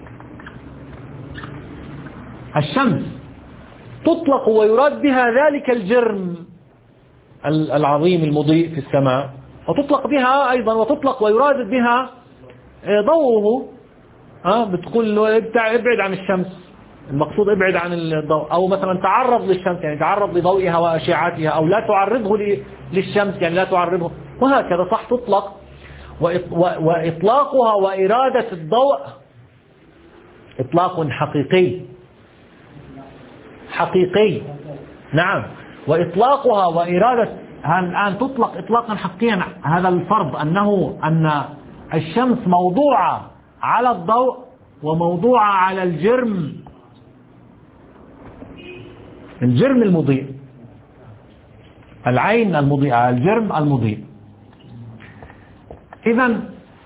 الشمس تطلق ويراد بها ذلك الجرم العظيم المضيء في السماء، وتطلق بها أيضا وتطلق ويراد بها ضوءه. ها بتقول له ابعد عن الشمس، المقصود ابعد عن الضوء، أو مثلا تعرض للشمس يعني تعرض لضوئها وأشعتها، أو لا تعرضه للشمس يعني لا تعرضه، وهكذا صح تطلق. وإطلاقها وإرادة الضوء إطلاق حقيقي حقيقي نعم. وإطلاقها وإرادة الآن تطلق إطلاقا حقيقيا. هذا الفرض أنه أن الشمس موضوعة على الضوء وموضوعة على الجرم الجرم المضيء، العين المضيئة، الجرم المضيء. إذن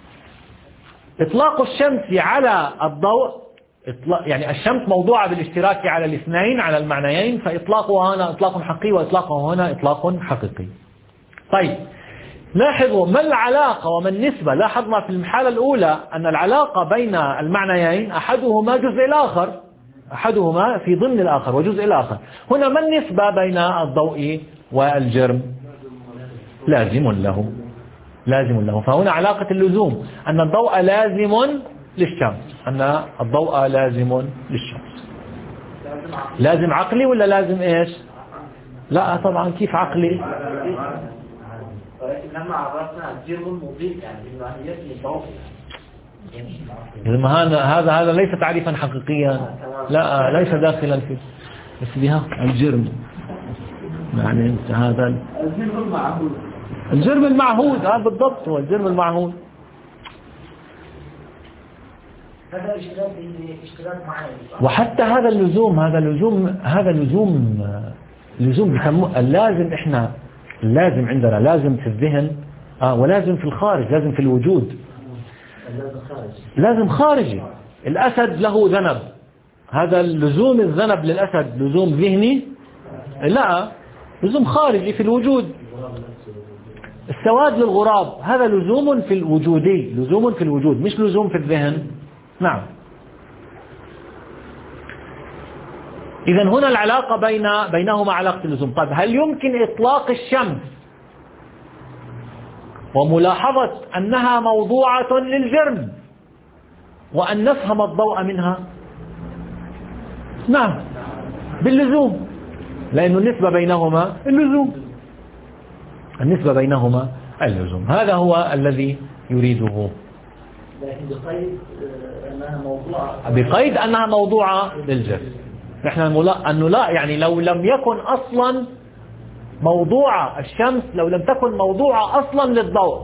إطلاق الشمس على الضوء يعني الشمس موضوعة بالاشتراك على الاثنين على المعنيين، فإطلاقها هنا إطلاق حقيقي وإطلاقه هنا إطلاق حقيقي. طيب لاحظوا ما العلاقة وما النسبة. لاحظنا في الحالة الأولى أن العلاقة بين المعنيين أحدهما جزء الآخر، أحدهما في ضمن الآخر وجزء الآخر. هنا ما النسبة بين الضوء والجرم؟ لازم له لازم له. فهنا علاقة اللزوم أن الضوء لازم للشمس، أن الضوء لازم للشمس. لازم عقلي ولا لازم إيش؟ لا طبعا كيف عقلي؟ ولكن لما عرفنا الجرم المضيء يعني بماهيته الضوء، هذا هذا هذا ليس تعريفا حقيقيا، لا ليس داخلا في اسمها الجرم. يعني انت هذا الجرم المعهود الجرم المعهود هذا بالضبط هو الجرم المعهود. هذا اشتراك اشتراك معين. وحتى هذا اللزوم هذا اللزوم هذا اللزوم لزوم بيسموه اللازم. احنا اللازم عندنا لازم في الذهن آه ولازم في الخارج، لازم في الوجود، لازم خارجي. الأسد له ذنب، هذا اللزوم الذنب للأسد لزوم ذهني؟ لا، لزوم خارجي في الوجود. السواد للغراب هذا لزوم في الوجودي، لزوم في الوجود مش لزوم في الذهن. نعم. إذا هنا العلاقة بين بينهما علاقة اللزوم. طيب هل يمكن إطلاق الشمس وملاحظة أنها موضوعة للجرم وأن نفهم الضوء منها؟ نعم باللزوم. لأن النسبة بينهما اللزوم، النسبة بينهما اللزوم. هذا هو الذي يريده، لكن بقيد أنها موضوعة، بقيد أنها موضوعة للجر. نحن أنه لا، يعني لو لم يكن أصلا موضوعة الشمس، لو لم تكن موضوعة أصلا للضوء،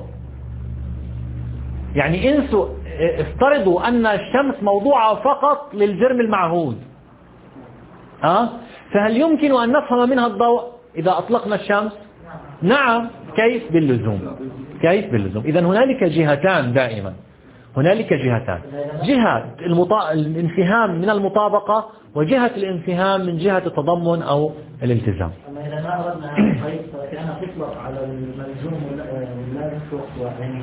يعني انسوا افترضوا أن الشمس موضوعة فقط للجرم المعهود، أه؟ فهل يمكن أن نفهم منها الضوء إذا أطلقنا الشمس؟ نعم. كيف؟ باللزوم. كيف؟ باللزوم. إذن هنالك جهتان دائما، هنالك جهتان، جهة المطا... الانفهام من المطابقة، وجهة الانفهام من جهة التضمن أو الالتزام. أما إذا ما أردنا أن نقيد فكأنها تطلق على الملزوم واللازم يعني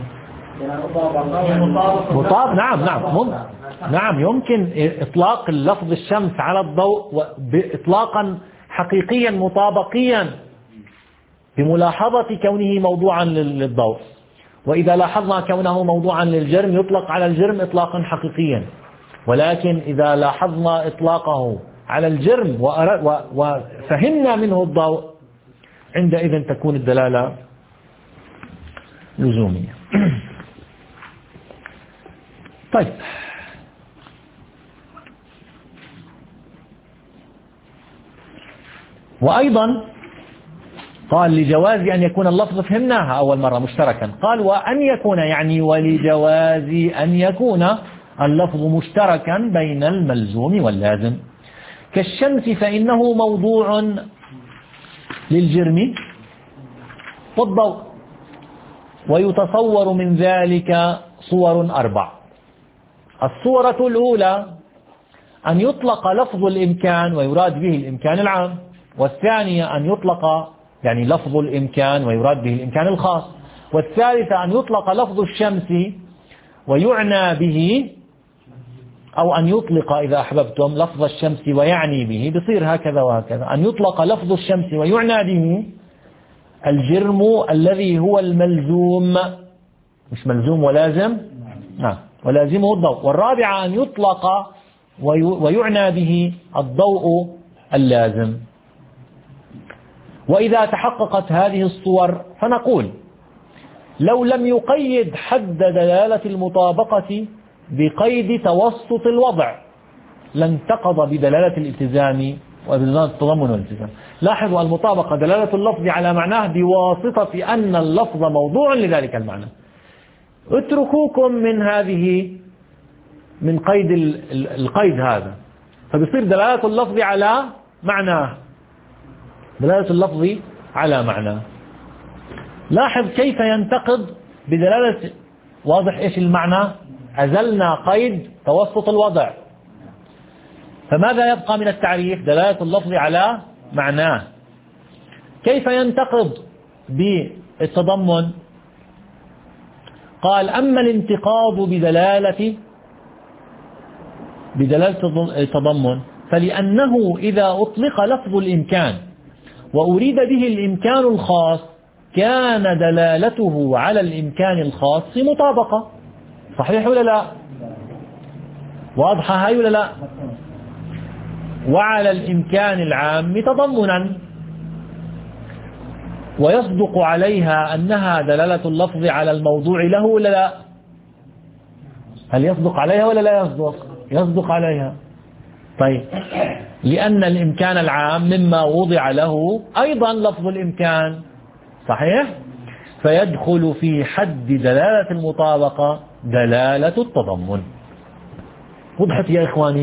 مطابق. نعم نعم مم. نعم يمكن إطلاق اللفظ الشمس على الضوء إطلاقا حقيقيا مطابقيا بملاحظة كونه موضوعا للضوء، وإذا لاحظنا كونه موضوعا للجرم يطلق على الجرم إطلاقا حقيقيا. ولكن إذا لاحظنا إطلاقه على الجرم وفهمنا منه الضوء، عندئذ تكون الدلالة لزومية. طيب، وأيضا قال لجواز أن يكون اللفظ، فهمناها أول مرة مشتركا، قال وأن يكون، يعني ولجواز أن يكون اللفظ مشتركا بين الملزوم واللازم، كالشمس فإنه موضوع للجرم والضوء، ويتصور من ذلك صور أربع. الصورة الأولى أن يطلق لفظ الإمكان ويراد به الإمكان العام، والثانية أن يطلق يعني لفظ الإمكان ويراد به الإمكان الخاص، والثالثة أن يطلق لفظ الشمس ويعنى به، أو أن يطلق إذا أحببتم لفظ الشمس ويعني به، بصير هكذا وهكذا، أن يطلق لفظ الشمس ويعنى به الجرم الذي هو الملزوم، مش ملزوم ولازم، نعم، ولازمه الضوء. والرابعة أن يطلق ويعنى به الضوء اللازم. وإذا تحققت هذه الصور فنقول لو لم يقيد حد دلالة المطابقة بقيد توسط الوضع لانتقض بدلالة الالتزام وبدلالة التضمن والالتزام. لاحظوا المطابقة دلالة اللفظ على معناه بواسطة أن اللفظ موضوع لذلك المعنى. اتركوكم من هذه من قيد القيد هذا، فبصير دلالة اللفظ على معناه، دلالة اللفظ على معناه. لاحظ كيف ينتقض بدلالة، واضح ايش المعنى؟ أزلنا قيد توسط الوضع، فماذا يبقى من التعريف؟ دلالة اللفظ على معناه. كيف ينتقض بالتضمن؟ قال أما الانتقاض بدلالة بدلالة التضمن فلأنه إذا أطلق لفظ الإمكان وأريد به الإمكان الخاص كان دلالته على الإمكان الخاص مطابقة. صحيح ولا لا؟ واضحة هاي ولا لا؟ وعلى الإمكان العام تضمنا، ويصدق عليها أنها دلالة اللفظ على الموضوع له ولا لا؟ هل يصدق عليها ولا لا يصدق؟ يصدق عليها. طيب، لأن الإمكان العام مما وضع له أيضا لفظ الإمكان، صحيح؟ فيدخل في حد دلالة المطابقة دلالة التضمن. وضحت يا إخواني؟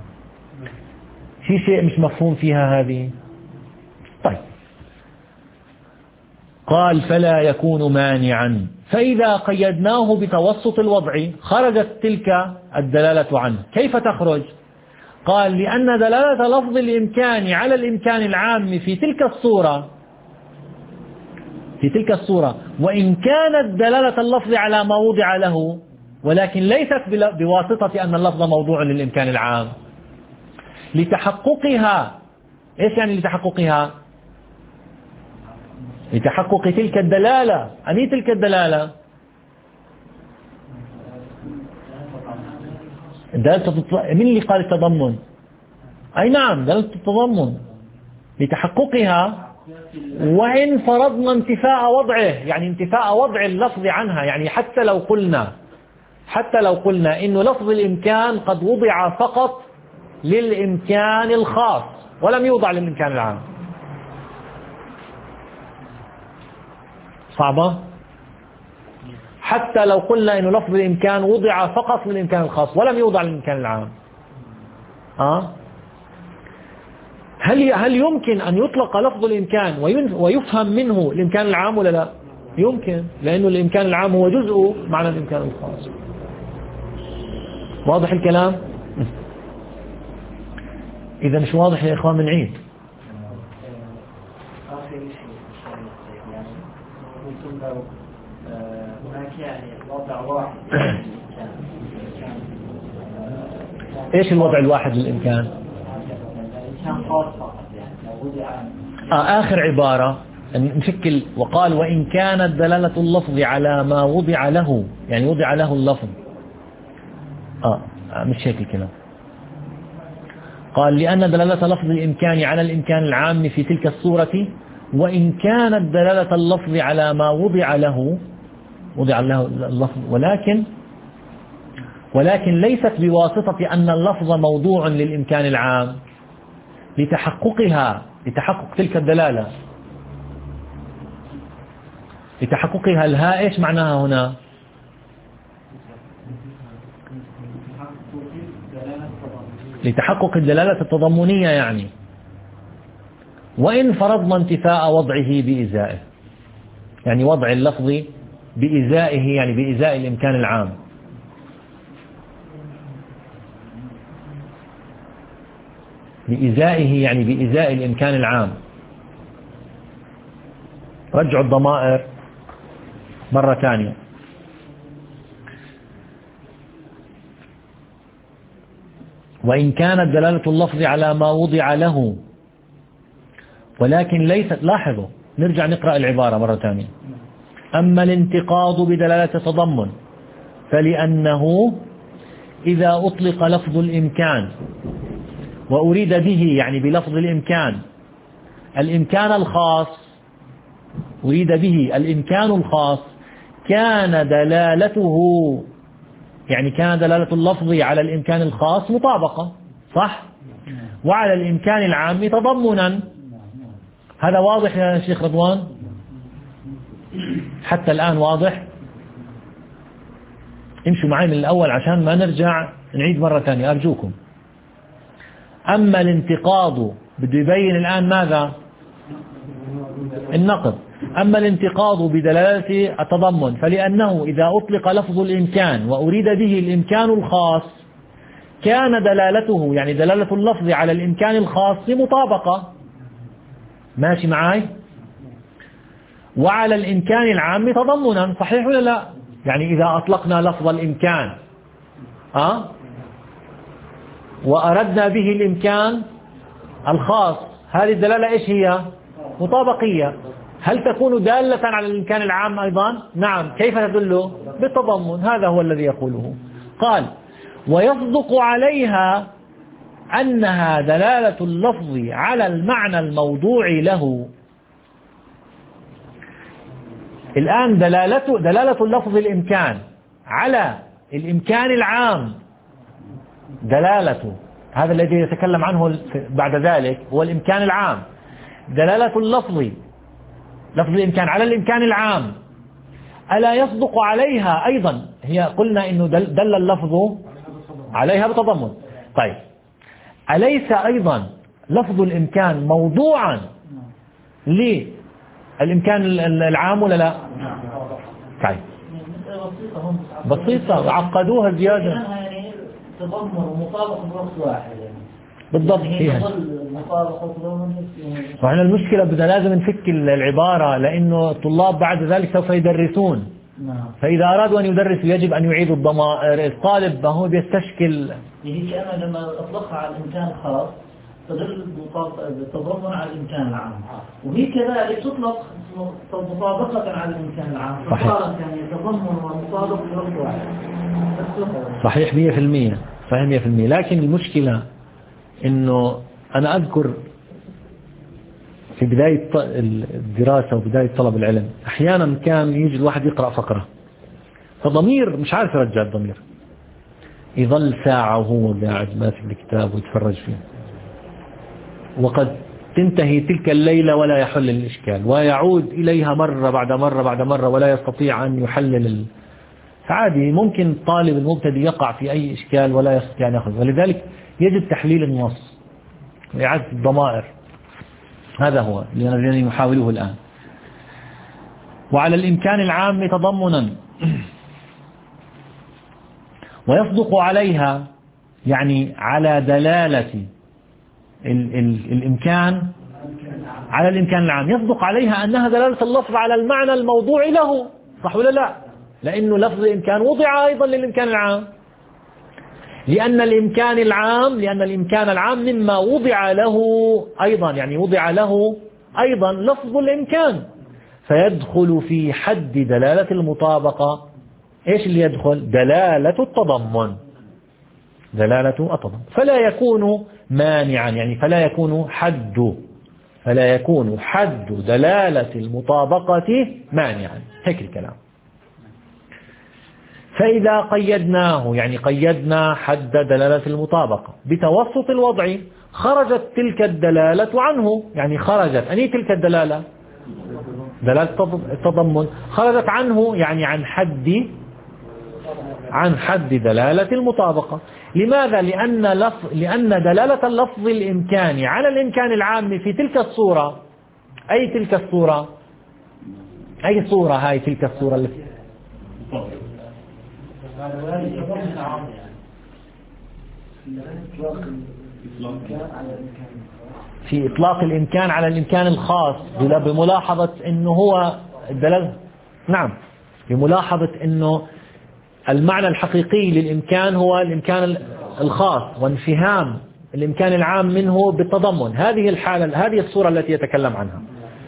في شيء مش مفهوم فيها هذه؟ طيب، قال فلا يكون مانعا، فإذا قيدناه بتوسط الوضع خرجت تلك الدلالة عنه. كيف تخرج؟ قال لأن دلالة لفظ الإمكان على الإمكان العام في تلك الصورة في تلك الصورة وإن كانت دلالة اللفظ على ما وضع له، ولكن ليست بواسطة أن اللفظ موضوع للإمكان العام، لتحققها. إيش يعني لتحققها؟ لتحقق تلك الدلالة. أني تلك الدلالة دلالة، من اللي قال التضمن؟ أي نعم، دلالة التضمن. لتحققها، وإن فرضنا انتفاء وضعه، يعني انتفاء وضع اللفظ عنها، يعني حتى لو قلنا حتى لو قلنا إنه لفظ الإمكان قد وضع فقط للإمكان الخاص ولم يوضع للإمكان العام. صعبة؟ حتى لو قلنا إنه لفظ الإمكان وضع فقط للإمكان الخاص ولم يوضع للإمكان العام، أه؟ هل هل يمكن أن يطلق لفظ الإمكان ويفهم منه الإمكان العام ولا لا؟ يمكن، لأنه الإمكان العام هو جزء معنى الإمكان الخاص. واضح الكلام؟ إذا مش واضح يا إخوان بنعيد. آخر شيء يعني قلتم لو هناك يعني وضع واحد إيش الوضع الواحد للإمكان؟ الإمكان خاص فقط، يعني لو وضع آه آخر عبارة نشكل وقال وإن كانت دلالة اللفظ على ما وضع له، يعني وضع له اللفظ. آه مش هيك الكلام. قال لأن دلالة لفظ الإمكان على الإمكان العام في تلك الصورة، وإن كانت دلالة اللفظ على ما وضع له وضع له اللفظ، ولكن ولكن ليست بواسطة أن اللفظ موضوع للإمكان العام لتحققها لتحقق تلك الدلالة لتحققها الهاء. إيش معناها هنا؟ لتحقق الدلالة التضمنية، يعني وإن فرضنا انتفاء وضعه بإزائه، يعني وضع اللفظ بإزائه، يعني بإزاء الإمكان العام. بإزائه يعني بإزاء الإمكان العام. رجعوا الضمائر مرة ثانية. وإن كانت دلالة اللفظ على ما وضع له، ولكن ليست، لاحظوا نرجع نقرأ العبارة مرة ثانية. أما الانتقاض بدلالة تضمن فلأنه إذا أطلق لفظ الإمكان وأريد به، يعني بلفظ الإمكان، الإمكان الخاص، أريد به الإمكان الخاص، كان دلالته، يعني كان دلالة اللفظ على الإمكان الخاص مطابقة، صح؟ وعلى الإمكان العام تضمنا. هذا واضح يا شيخ رضوان؟ حتى الآن واضح؟ امشوا معي من الأول عشان ما نرجع نعيد مرة ثانية أرجوكم. أما الانتقاض بده يبين الآن ماذا؟ النقض. أما الانتقاض بدلالة التضمن فلأنه إذا أطلق لفظ الإمكان وأريد به الإمكان الخاص، كان دلالته، يعني دلالة اللفظ على الإمكان الخاص مطابقة. ماشي معاي؟ وعلى الإمكان العام تضمنا، صحيح ولا لا؟ يعني إذا أطلقنا لفظ الإمكان أه؟ وأردنا به الإمكان الخاص، هذه الدلالة إيش هي؟ مطابقية. هل تكون دالة على الإمكان العام أيضا؟ نعم. كيف تدل؟ بالتضمن. هذا هو الذي يقوله. قال ويصدق عليها أنها دلالة اللفظ على المعنى الموضوع له. الآن دلالة دلالة اللفظ الإمكان على الإمكان العام، دلالته، هذا الذي يتكلم عنه بعد ذلك هو الإمكان العام. دلالة اللفظ، لفظ الإمكان على الإمكان العام، ألا يصدق عليها أيضا؟ هي قلنا إنه دل, دل اللفظ عليها بتضمن. طيب أليس أيضا لفظ الإمكان موضوعا للإمكان العام ولا لا؟ طيب بسيطة، عقدوها زيادة. يعني تضمن ومطابقة بنص واحد بالضبط فيها. وعلى المشكلة بدنا لازم نفك العبارة، لأنه الطلاب بعد ذلك سوف يدرسون. فإذا أرادوا أن يدرسوا يجب أن يعيدوا الضمائر. الطالب ما هو بيستشكل. هي أنا لما أطلقها على الإمكان الخاص تدل بالتضمن على الإمكان العام، وهي كذلك تطلق مطابقة على الإمكان العام. فصارت يعني تضمن ومطابقة بنص واحد. صحيح مية في المية، صحيح مية في المية. لكن المشكلة إنه أنا أذكر في بداية الدراسة وبداية طلب العلم أحيانا كان يجي الواحد يقرأ فقرة فضمير مش عارف يرجع الضمير، يظل ساعة وهو قاعد ماسك الكتاب ويتفرج فيه، وقد تنتهي تلك الليلة ولا يحل الإشكال، ويعود إليها مرة بعد مرة بعد مرة ولا يستطيع أن يحلل. عادي ممكن طالب المبتدئ يقع في أي إشكال ولا يستطيع أن يأخذ، ولذلك يجب تحليل النص وإعادة الضمائر. هذا هو الذي نحاوله الآن. وعلى الإمكان العام تضمنا، ويصدق عليها يعني على دلالة ال ال الإمكان على الإمكان العام، يصدق عليها أنها دلالة اللفظ على المعنى الموضوع له، صح ولا لا؟ لأنه لفظ الإمكان وضع أيضا للإمكان العام، لأن الإمكان العام لأن الإمكان العام مما وضع له أيضا، يعني وضع له أيضا لفظ الإمكان، فيدخل في حد دلالة المطابقة. إيش اللي يدخل؟ دلالة التضمن، دلالة التضمن، فلا يكون مانعا، يعني فلا يكون حد فلا يكون حد دلالة المطابقة مانعا، هيك الكلام. فإذا قيدناه، يعني قيدنا حد دلالة المطابقة بتوسط الوضع، خرجت تلك الدلالة عنه، يعني خرجت أني تلك الدلالة دلالة التضمن خرجت عنه، يعني عن حد عن حد دلالة المطابقة. لماذا؟ لأن لفظ لأن دلالة اللفظ الإمكاني على الإمكان العام في تلك الصورة، أي تلك الصورة أي صورة هاي تلك الصورة التي في إطلاق الإمكان على الإمكان الخاص، بملاحظة أنه هو الدلالة، نعم، بملاحظة أنه المعنى الحقيقي للإمكان هو الإمكان الخاص، وانفهام الإمكان العام منه بالتضمن. هذه الحالة، هذه الصورة التي يتكلم عنها.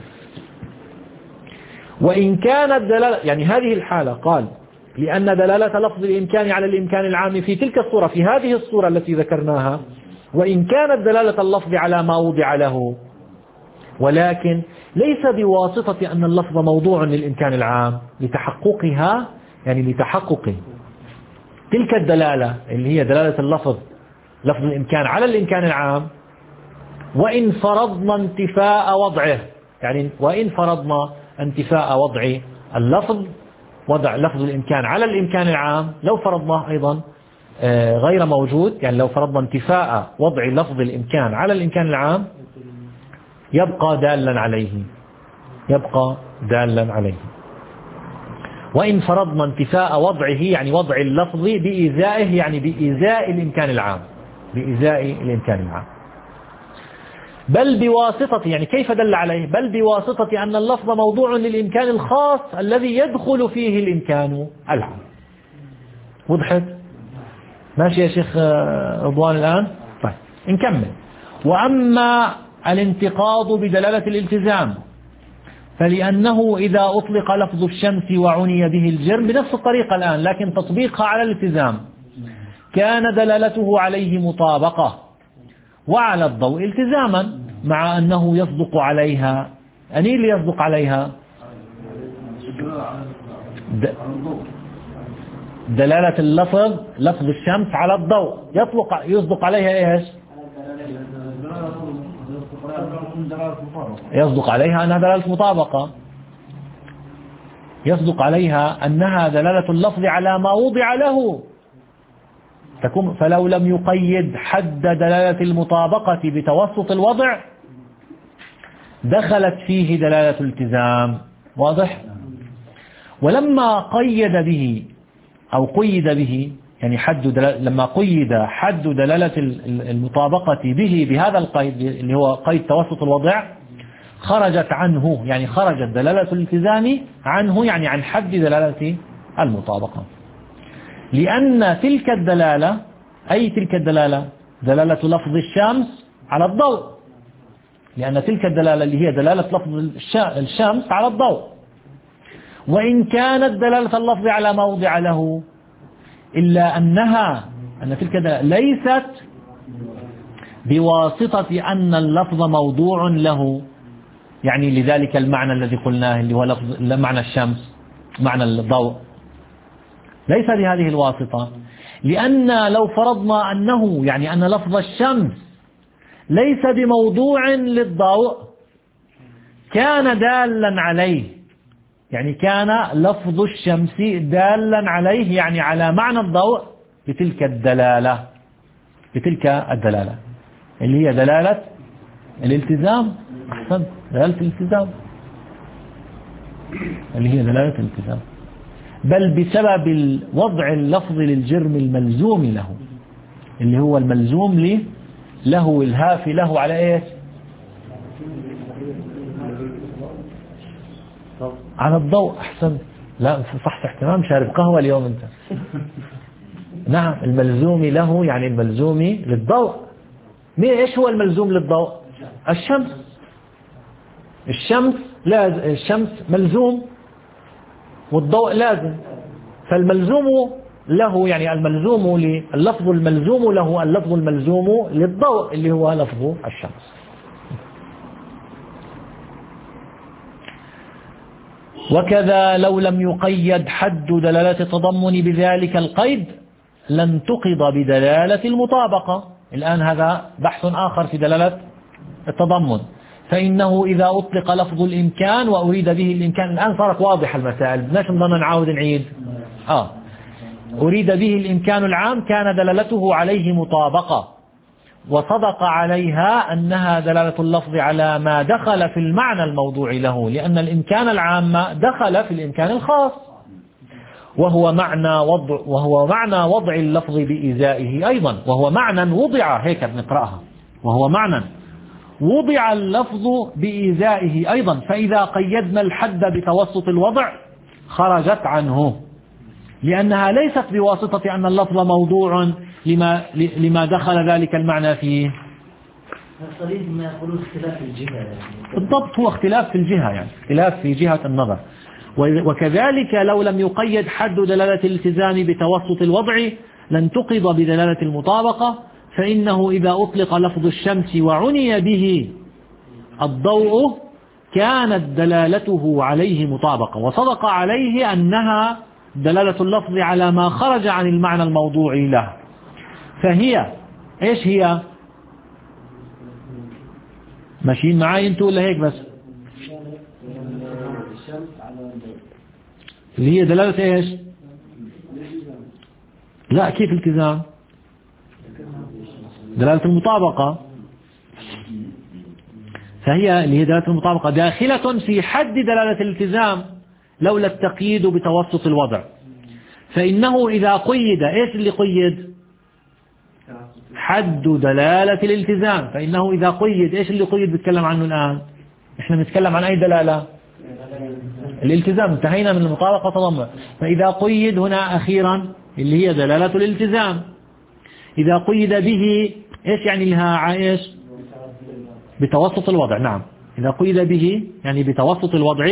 وإن كانت دلالة، يعني هذه الحالة قال لأن دلالة لفظ الإمكان على الإمكان العام في تلك الصورة، في هذه الصورة التي ذكرناها، وإن كانت دلالة اللفظ على ما وضع له، ولكن ليس بواسطة أن اللفظ موضوع للإمكان العام لتحققها، يعني لتحقق تلك الدلالة اللي هي دلالة اللفظ لفظ الإمكان على الإمكان العام. وإن فرضنا انتفاء وضعه، يعني وإن فرضنا انتفاء وضع اللفظ، وضع لفظ الإمكان على الإمكان العام، لو فرضناه أيضا غير موجود، يعني لو فرضنا انتفاء وضع لفظ الإمكان على الإمكان العام، يبقى دالا عليه يبقى دالا عليه. وإن فرضنا انتفاء وضعه، يعني وضع اللفظ بإزائه، يعني بإزاء الإمكان العام بإزاء الإمكان العام بل بواسطة، يعني كيف دل عليه؟ بل بواسطة أن اللفظ موضوع للإمكان الخاص الذي يدخل فيه الإمكان العام. وضحت؟ ماشي يا شيخ رضوان الآن؟ طيب نكمل. وأما الانتقاض بدلالة الالتزام فلأنه إذا أطلق لفظ الشمس وعني به الجرم بنفس الطريقة الآن، لكن تطبيقها على الالتزام، كان دلالته عليه مطابقة وعلى الضوء التزاما، مع أنه يصدق عليها، أني اللي يصدق عليها دلالة اللفظ لفظ الشمس على الضوء، يطلق يصدق عليها إيش؟ يصدق عليها أنها دلالة مطابقة، يصدق عليها أنها دلالة اللفظ على ما وضع له تكون. فلو لم يقيد حد دلالة المطابقة بتوسط الوضع دخلت فيه دلالة الالتزام. واضح؟ ولما قيد به أو قيد به، يعني حد لما قيد حد دلالة المطابقة به بهذا القيد اللي هو قيد توسط الوضع، خرجت عنه، يعني خرجت دلالة الالتزام عنه، يعني عن حد دلالة المطابقة، لأن تلك الدلالة، أي تلك الدلالة دلالة لفظ الشمس على الضوء، لأن تلك الدلالة اللي هي دلالة لفظ الشمس على الضوء. وإن كانت دلالة اللفظ على ما وضع له، إلا أنها أن تلك الدلالة ليست بواسطة أن اللفظ موضوع له، يعني لذلك المعنى الذي قلناه اللي هو لفظ معنى الشمس، معنى الضوء، ليس لهذه الواسطة. لأن لو فرضنا أنه يعني أن لفظ الشمس ليس بموضوع للضوء كان دالا عليه، يعني كان لفظ الشمس دالا عليه يعني على معنى الضوء بتلك الدلالة، بتلك الدلالة اللي هي دلالة الالتزام. أحسن، دلالة الالتزام اللي هي دلالة الالتزام، بل بسبب وضع اللفظ للجرم الملزوم له اللي هو الملزوم له له الهافي له على ايش؟ على الضوء. أحسن، لا صح احتمام شارب قهوة اليوم أنت. نعم، الملزوم له يعني الملزوم للضوء. مين ايش هو الملزوم للضوء؟ الشمس. الشمس لازم، الشمس ملزوم والضوء لازم، فالملزوم له يعني الملزوم اللفظ الملزوم له اللفظ الملزوم للضوء اللي هو لفظ الشمس. وكذا لو لم يقيد حد دلالة التضمن بذلك القيد لانتقض بدلالة المطابقة. الآن هذا بحث آخر في دلالة التضمن. فإنه إذا أطلق لفظ الإمكان وأريد به الإمكان، الآن صارت واضحة المسائل، بدناش نضلنا نعاود نعيد. آه أريد به الإمكان العام كان دلالته عليه مطابقة، وصدق عليها أنها دلالة اللفظ على ما دخل في المعنى الموضوع له، لأن الإمكان العام دخل في الإمكان الخاص، وهو معنى وضع وهو معنى وضع اللفظ بإزائه أيضا، وهو معنى وضع، هيك بنقرأها، وهو معنى وضع اللفظ بإزائه أيضا. فإذا قيدنا الحد بتوسط الوضع خرجت عنه، لأنها ليست بواسطة أن اللفظ موضوع لما لما دخل ذلك المعنى فيه. الصليب ما يقولون اختلاف في الجهة يعني. بالضبط، هو اختلاف في الجهة، يعني اختلاف في جهة النظر. وكذلك لو لم يقيد حد دلالة الالتزام بتوسط الوضع لانتقض بدلالة المطابقة، فإنه إذا أطلق لفظ الشمس وعني به الضوء كانت دلالته عليه مطابقة، وصدق عليه أنها دلالة اللفظ على ما خرج عن المعنى الموضوع له. فهي إيش هي؟ ماشيين معاي انتوا ولا هيك بس؟ اللي هي دلالة ايش؟ لا، كيف التزام؟ دلالة المطابقة. فهي اللي هي دلالة المطابقة داخلة في حد دلالة الالتزام لولا التقييد بتوسط الوضع. فإنه إذا قيد، ايش اللي قيد؟ حد دلالة الالتزام. فإنه إذا قيد، ايش اللي قيد بتكلم عنه الآن؟ احنا بنتكلم عن أي دلالة؟ الالتزام، انتهينا من المطابقة تضمن. فإذا قيد هنا أخيرا اللي هي دلالة الالتزام، إذا قيد به ايش يعني لها عايش؟ بتوسط الوضع. نعم، إذا قيد به يعني بتوسط الوضع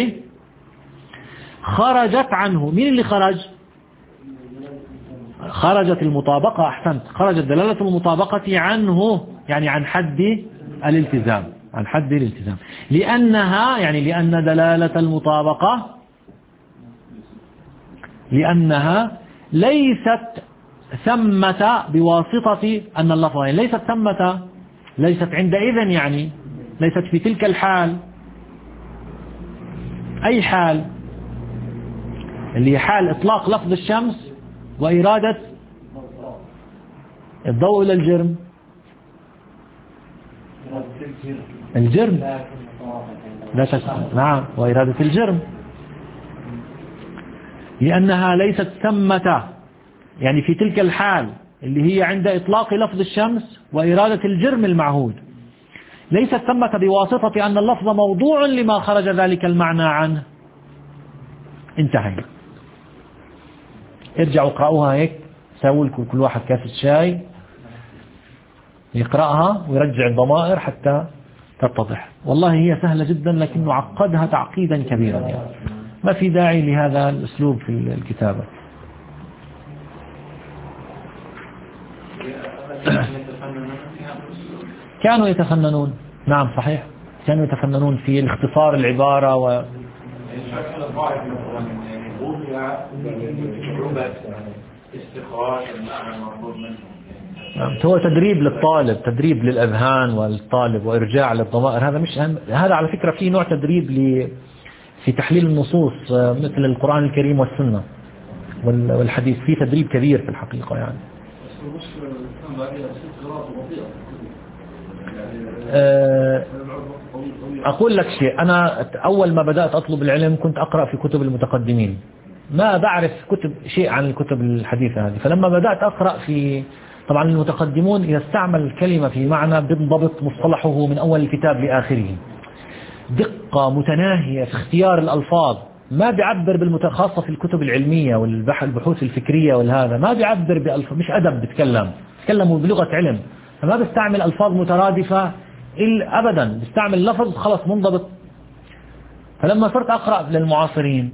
خرجت عنه. مين اللي خرج؟ خرجت المطابقة. أحسنت، خرجت دلالة المطابقة عنه، يعني عن حد الالتزام، عن حد الالتزام، لأنها يعني لأن دلالة المطابقة لأنها ليست ثمة بواسطة أن اللفظ، يعني ليست ثمة، ليست عندئذ، يعني ليست في تلك الحال. أي حال؟ اللي هي حال إطلاق لفظ الشمس وإرادة الضوء إلى الجرم. الجرم لا شك، نعم، وإرادة الجرم، لأنها ليست ثمة، يعني في تلك الحال اللي هي عند إطلاق لفظ الشمس وإرادة الجرم المعهود، ليست ثمة بواسطة أن اللفظ موضوع لما خرج ذلك المعنى عنه. انتهينا. ارجعوا اقرأوها هيك، سووا لكم كل واحد كاسة شاي يقرأها ويرجع الضمائر حتى تتضح. والله هي سهلة جدا لكنه عقدها تعقيدا كبيرا، يعني ما في داعي لهذا الأسلوب في الكتابة. كانوا يتفننون. نعم صحيح، كانوا يتفننون في الاختصار العبارة و استخراج المعنى المطلوب منه. هو تدريب للطالب، تدريب للأذهان والطالب وإرجاع للضمائر. هذا مش هم... هذا على فكرة في نوع تدريب ل... في تحليل النصوص مثل القرآن الكريم والسنة والحديث، في تدريب كبير في الحقيقة يعني. أقول لك شيء، أنا أول ما بدأت أطلب العلم كنت أقرأ في كتب المتقدمين، ما بعرف كتب شيء عن الكتب الحديثة هذه. فلما بدأت أقرأ في، طبعا المتقدمون إذا استعمل الكلمة في معنى بنضبط مصطلحه من أول الكتاب لآخره، دقة متناهية في اختيار الألفاظ، ما بيعبر بالمتخصص في الكتب العلمية والبحوث الفكرية والهذا، ما بيعبر بألفاظ، مش أدب، بيتكلم بيتكلموا بلغة علم، فما بيستعمل ألفاظ مترادفة إلا أبدا، بيستعمل لفظ خلاص منضبط. فلما صرت أقرأ للمعاصرين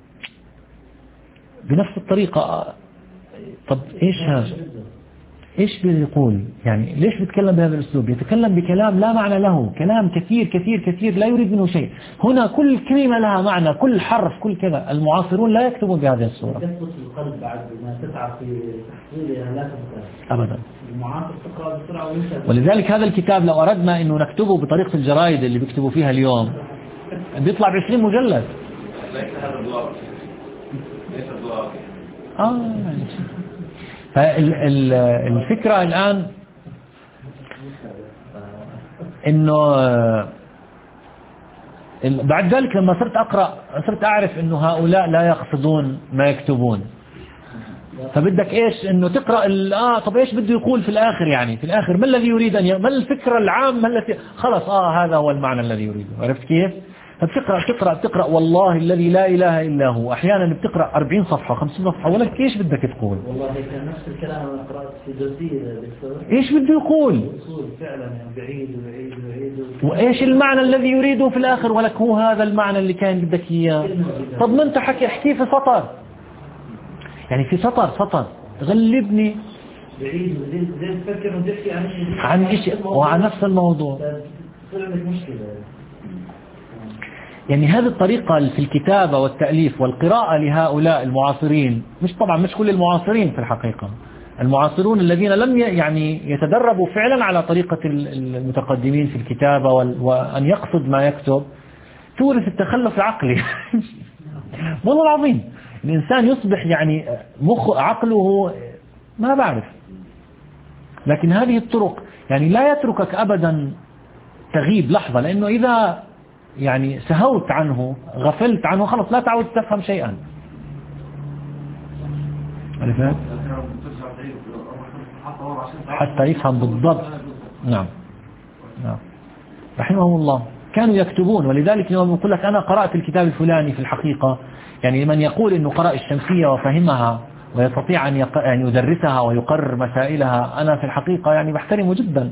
بنفس الطريقة، طب إيش هذا؟ إيش بيقول؟ يعني ليش بيتكلم بهذا الأسلوب؟ يتكلم بكلام لا معنى له، كلام كثير كثير كثير لا يريد منه شيء. هنا كل كلمة لها معنى، كل حرف، كل كذا. المعاصرون لا يكتبون بهذه الصورة. تثبت القلب بعد ما تسعى في تحصيلها لا تبقى أبدا. المعاصر تقرأ بسرعة وينسى. ولذلك هذا الكتاب لو أردنا إنه نكتبه بطريقة الجرايد اللي بيكتبوا فيها اليوم بيطلع بعشرين مجلد. ليس هذا الضوء. ليس الضوء. آه فالفكرة الآن إنه بعد ذلك لما صرت أقرأ صرت أعرف إنه هؤلاء لا يقصدون ما يكتبون. فبدك إيش إنه تقرأ آه طب إيش بده يقول في الآخر؟ يعني في الآخر ما الذي يريد أن ي... ما الفكرة العامة التي خلص آه هذا هو المعنى الذي يريده. عرفت كيف؟ فبتقرأ تقرأ تقرأ والله الذي لا إله إلا هو. أحيانا بتقرأ أربعين صفحة خمسين صفحة ولك إيش بدك تقول؟ والله كان نفس الكلام أنا قرأت في دوسير دكتور. إيش بده يقول؟ فعلا يعني بعيد وبعيد وبعيد. وإيش المعنى الذي يريده في الآخر؟ ولك هو هذا المعنى اللي كان بدك إياه. طب ما أنت حكي احكيه في سطر، يعني في سطر سطر غلبني بعيد وزي زي تفكر وتحكي عن شيء عن شيء وعن نفس الموضوع. صار لك مشكلة. يعني هذه الطريقة في الكتابة والتأليف والقراءة لهؤلاء المعاصرين، مش طبعا مش كل المعاصرين في الحقيقة، المعاصرون الذين لم يعني يتدربوا فعلا على طريقة المتقدمين في الكتابة وأن يقصد ما يكتب، تورث التخلف العقلي. والله العظيم الإنسان يصبح يعني مخ عقله ما بعرف. لكن هذه الطرق يعني لا يتركك أبدا تغيب لحظة، لأنه إذا يعني سهوت عنه غفلت عنه خلص لا تعود تفهم شيئا. حتى يفهم بالضبط. نعم نعم رحمهم الله كانوا يكتبون. ولذلك يوم يقول لك أنا قرأت الكتاب الفلاني، في الحقيقة يعني من يقول إنه قرأ الشمسية وفهمها ويستطيع أن يق... يعني يدرسها ويقرر مسائلها، أنا في الحقيقة يعني بحترمه جدا.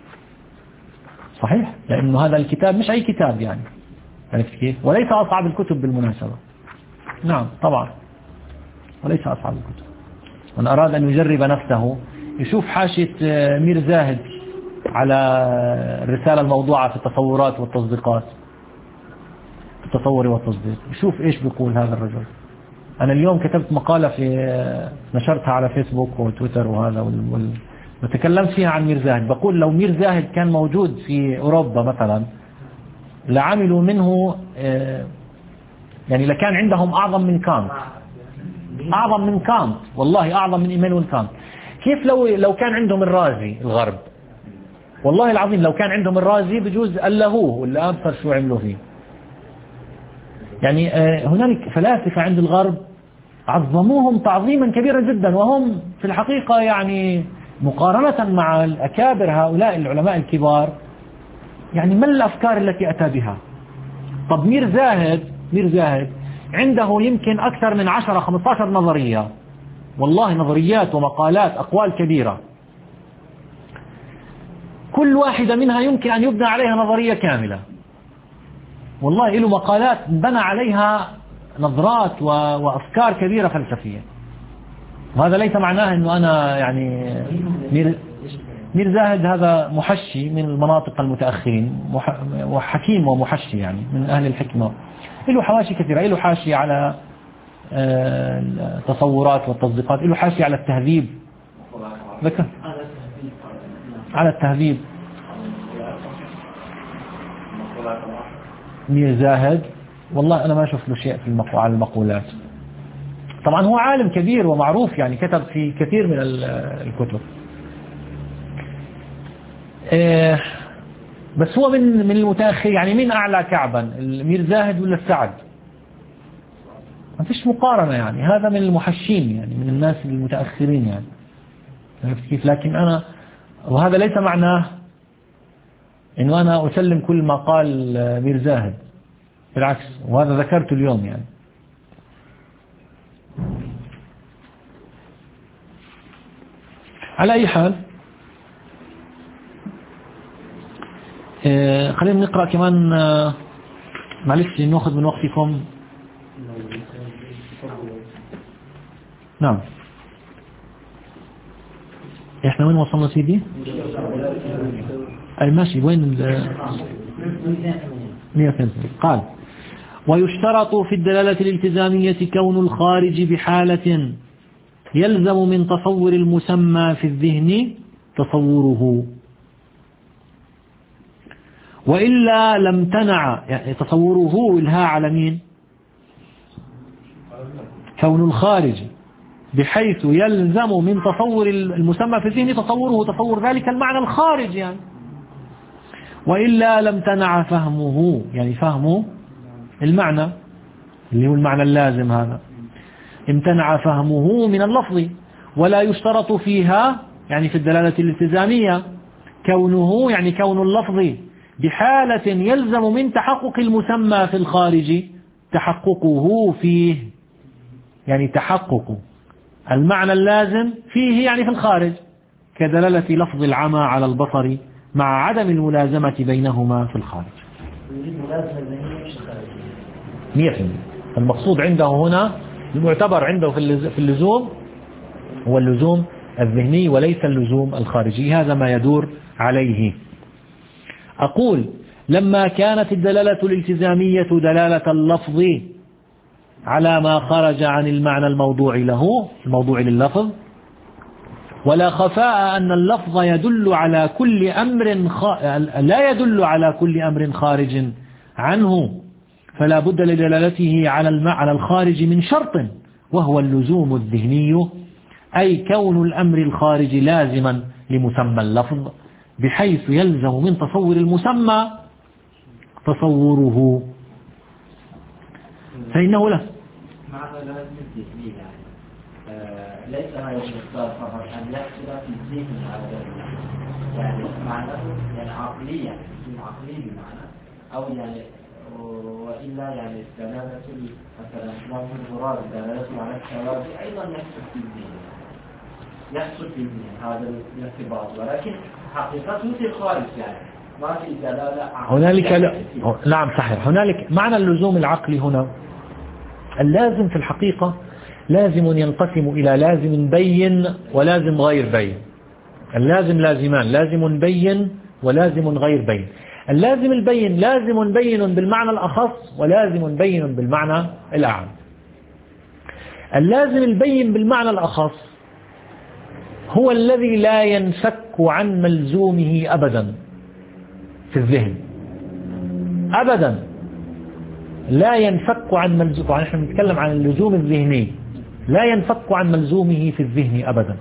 صحيح، لأنه هذا الكتاب مش أي كتاب يعني، عرفت كيف؟ وليس أصعب الكتب بالمناسبة. نعم طبعا وليس أصعب الكتب. من أراد أن يجرب نفسه يشوف حاشية مير زاهد على الرسالة الموضوعة في التصورات والتصديقات، التصور والتصديق، يشوف إيش بيقول هذا الرجل. أنا اليوم كتبت مقالة في نشرتها على فيسبوك وتويتر وهذا وال... وتكلمت فيها عن مير زاهد. بقول لو مير زاهد كان موجود في أوروبا مثلا لعملوا منه يعني لكان عندهم أعظم من كانت، أعظم من كانت، والله أعظم من إيمانويل كانت. كيف لو لو كان عندهم الرازي الغرب؟ والله العظيم لو كان عندهم الرازي بجوز ألهوه ولا أبصر شو عملوا فيه. يعني هنالك فلاسفة عند الغرب عظموهم تعظيما كبيرا جدا، وهم في الحقيقة يعني مقارنة مع الأكابر هؤلاء العلماء الكبار يعني ما الأفكار التي أتى بها. طب مير زاهد مير زاهد عنده يمكن أكثر من عشرة خمسة عشر نظرية، والله نظريات ومقالات أقوال كبيرة، كل واحدة منها يمكن أن يبنى عليها نظرية كاملة. والله له مقالات بنى عليها نظرات وأفكار كبيرة فلسفية. وهذا ليس معناه أنه أنا يعني مير مير زاهد هذا محشي من المناطق المتأخرين، وحكيم ومحشي يعني من أهل الحكمة، له حواشي كثيرة، له حاشي على التصورات والتصديقات، له حاشي على التهذيب، ذكر على التهذيب. مير زاهد والله أنا ما شفت له شيء في المقو... على المقولات. طبعا هو عالم كبير ومعروف يعني، كتب في كثير من الكتب، بس هو من من المتأخر يعني. مين أعلى كعبا، مير زاهد ولا السعد؟ ما فيش مقارنة يعني. هذا من المحشين يعني، من الناس المتأخرين يعني، عرفت كيف؟ لكن أنا، وهذا ليس معناه إنه أنا أسلم كل ما قال مير زاهد، بالعكس، وهذا ذكرته اليوم يعني. على أي حال، آه خلينا نقرأ كمان، آه معلش نأخذ من وقتكم. نعم، احنا وين وصلنا سيدي؟ اي ماشي، وين ال مئة وثمانين؟ قال: ويشترط في الدلالة الالتزامية كون الخارج بحالة يلزم من تصور المسمى في الذهن تصوره، وإلا لم تنع، يعني تصوره الها على مين؟ كون الخارج بحيث يلزم من تصور المسمى في الذهن تصوره، تصور ذلك المعنى الخارج يعني. وإلا لم تنع فهمه، يعني فهمه المعنى اللي هو المعنى اللازم، هذا امتنع فهمه من اللفظ. ولا يشترط فيها، يعني في الدلالة الالتزامية، كونه، يعني كون اللفظ بحالة يلزم من تحقق المسمى في الخارج تحققه فيه، يعني تحقق المعنى اللازم فيه يعني في الخارج، كدلالة لفظ العمى على البصر مع عدم الملازمة بينهما في الخارج. مئة في المئة. المقصود عنده هنا، المعتبر عنده في اللزوم هو اللزوم الذهني وليس اللزوم الخارجي، هذا ما يدور عليه. أقول: لما كانت الدلالة الالتزامية دلالة اللفظ على ما خرج عن المعنى الموضوع له، الموضوع لللفظ، ولا خفاء أن اللفظ يدل على كل أمر خ... لا يدل على كل أمر خارج عنه، فلا بد لدلالته على المعنى الخارج من شرط، وهو اللزوم الذهني، أي كون الأمر الخارج لازما لمسمى اللفظ بحيث يلزم من تصور المسمى تصوره، فإنه له معنى لازم الذهني يعني آه ليس هذا المقدار فقط أن يحصل في الذهن هذا يعني معناه يعني عقليا، يعني عقلي بمعنى، أو يعني وإلا يعني دلالة مثلا لفظ الغراب دلالته على الثواب أيضا يحصل في الذهن، يحصل في الذهن هذا الارتباط، ولكن حقيقته في الخارج يعني ما في دلالة هنالك لا. نعم صحيح، هنالك معنى اللزوم العقلي هنا. اللازم في الحقيقة لازم ينقسم إلى لازم بين ولازم غير بين. اللازم لازمان، لازم بين ولازم غير بين. اللازم البين لازم بين بالمعنى الأخص ولازم بين بالمعنى الأعم. اللازم البين بالمعنى الأخص هو الذي لا ينفك عن ملزومه أبدا في الذهن، أبدا لا ينفك عن ملزومه. طبعا نحن نتكلم عن اللزوم الذهني، لا ينفك عن ملزومه في الذهن أبدا.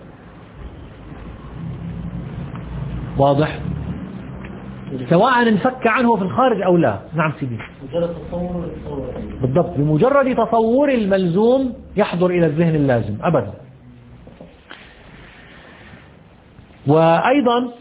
واضح؟ سواء انفك عنه في الخارج أو لا. نعم سيدي، مجرد تصور بالضبط، بمجرد تصور الملزوم يحضر إلى الذهن اللازم أبدا. وأيضا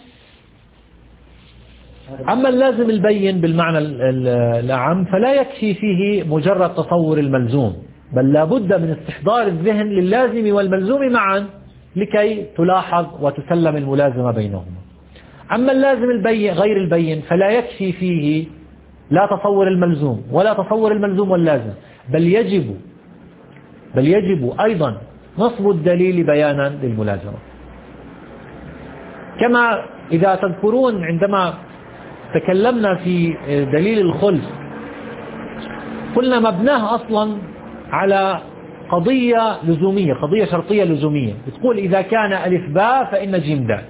أما اللازم البين بالمعنى الأعم فلا يكفي فيه مجرد تصور الملزوم، بل لا بد من استحضار الذهن للازم والملزوم معا لكي تلاحظ وتسلم الملازمة بينهما. أما اللازم البين غير البين فلا يكفي فيه لا تصور الملزوم ولا تصور الملزوم واللازم، بل يجب بل يجب أيضا نصب الدليل بيانا للملازمة. كما إذا تذكرون عندما تكلمنا في دليل الخلف قلنا مبناه أصلا على قضية لزومية، قضية شرطية لزومية، تقول إذا كان ألف باء فإن جيم دال،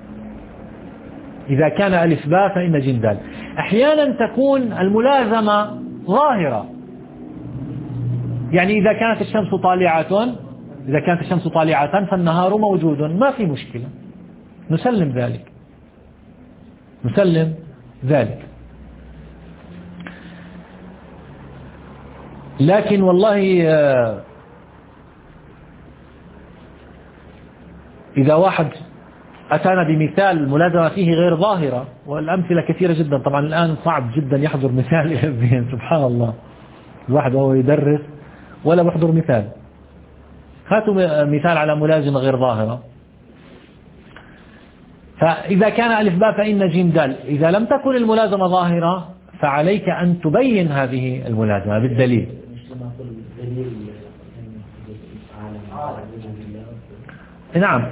إذا كان ألف باء فإن جيم دال. أحيانا تكون الملازمة ظاهرة، يعني إذا كانت الشمس طالعة إذا كانت الشمس طالعة فالنهار موجود، ما في مشكلة، نسلم ذلك نسلم ذلك لكن والله إذا واحد أتانا بمثال الملازمة فيه غير ظاهرة، والأمثلة كثيرة جدا، طبعا الآن صعب جدا يحضر مثال الذهن، سبحان الله، الواحد وهو يدرس ولا بيحضر مثال. هاتوا مثال على ملازمة غير ظاهرة. فإذا كان ألف باء فإن جيم دال، إذا لم تكن الملازمة ظاهرة فعليك أن تبين هذه الملازمة بالدليل. نعم.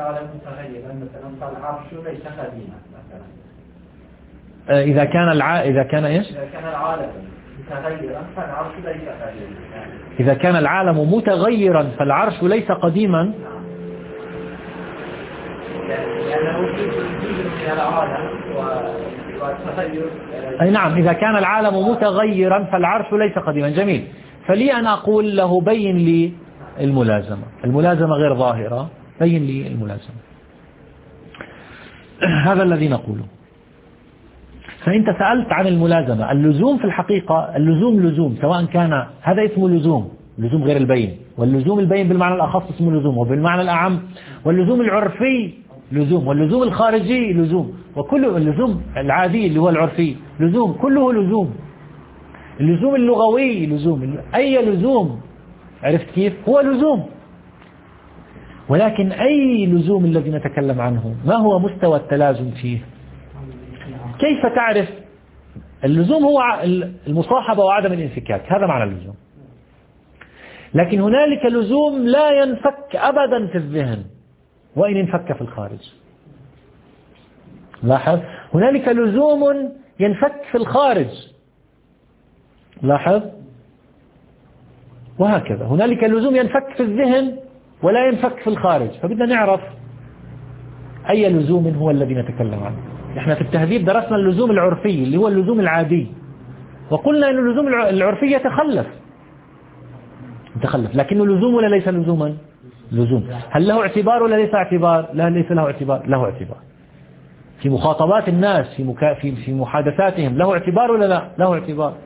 إذا كان الع... إذا كان إيش؟ إذا كان العالم متغيرا فالعرش ليس قديما. إذا كان العالم متغيرا فالعرش ليس قديما. أي نعم، إذا كان العالم متغيرا فالعرش ليس قديما. جميل. فلي أن أقول له بين لي الملازمة، الملازمة غير ظاهرة، بين لي الملازمة. هذا الذي نقوله. فأنت سألت عن الملازمة، اللزوم في الحقيقة اللزوم لزوم، سواء كان هذا اسمه لزوم، لزوم غير البين، واللزوم البين بالمعنى الأخص اسمه لزوم، وبالمعنى الأعم واللزوم العرفي لزوم، واللزوم الخارجي لزوم، وكل اللزوم العادي اللي هو العرفي لزوم، كله لزوم. اللزوم اللغوي لزوم، أي لزوم عرفت كيف هو لزوم. ولكن أي لزوم الذي نتكلم عنه ما هو مستوى التلازم فيه؟ كيف تعرف؟ اللزوم هو المصاحبة وعدم الانفكاك، هذا معنى اللزوم. لكن هنالك لزوم لا ينفك أبدا في الذهن وإن انفك في الخارج. لاحظ، هنالك لزوم ينفك في الخارج، لاحظ، وهكذا هنالك لزوم ينفك في الذهن ولا ينفك في الخارج. فبدنا نعرف أي لزوم هو الذي نتكلم عنه. احنا في التهذيب درسنا اللزوم العرفي اللي هو اللزوم العادي، وقلنا أن اللزوم العرفي يتخلف يتخلف لكنه لزوم ولا ليس لزوما؟ لزوم. هل له اعتبار ولا ليس اعتبار؟ لا، ليس له اعتبار، له اعتبار في مخاطبات الناس، في مكا... في في محادثاتهم، له اعتبار ولا لا؟ له اعتبار،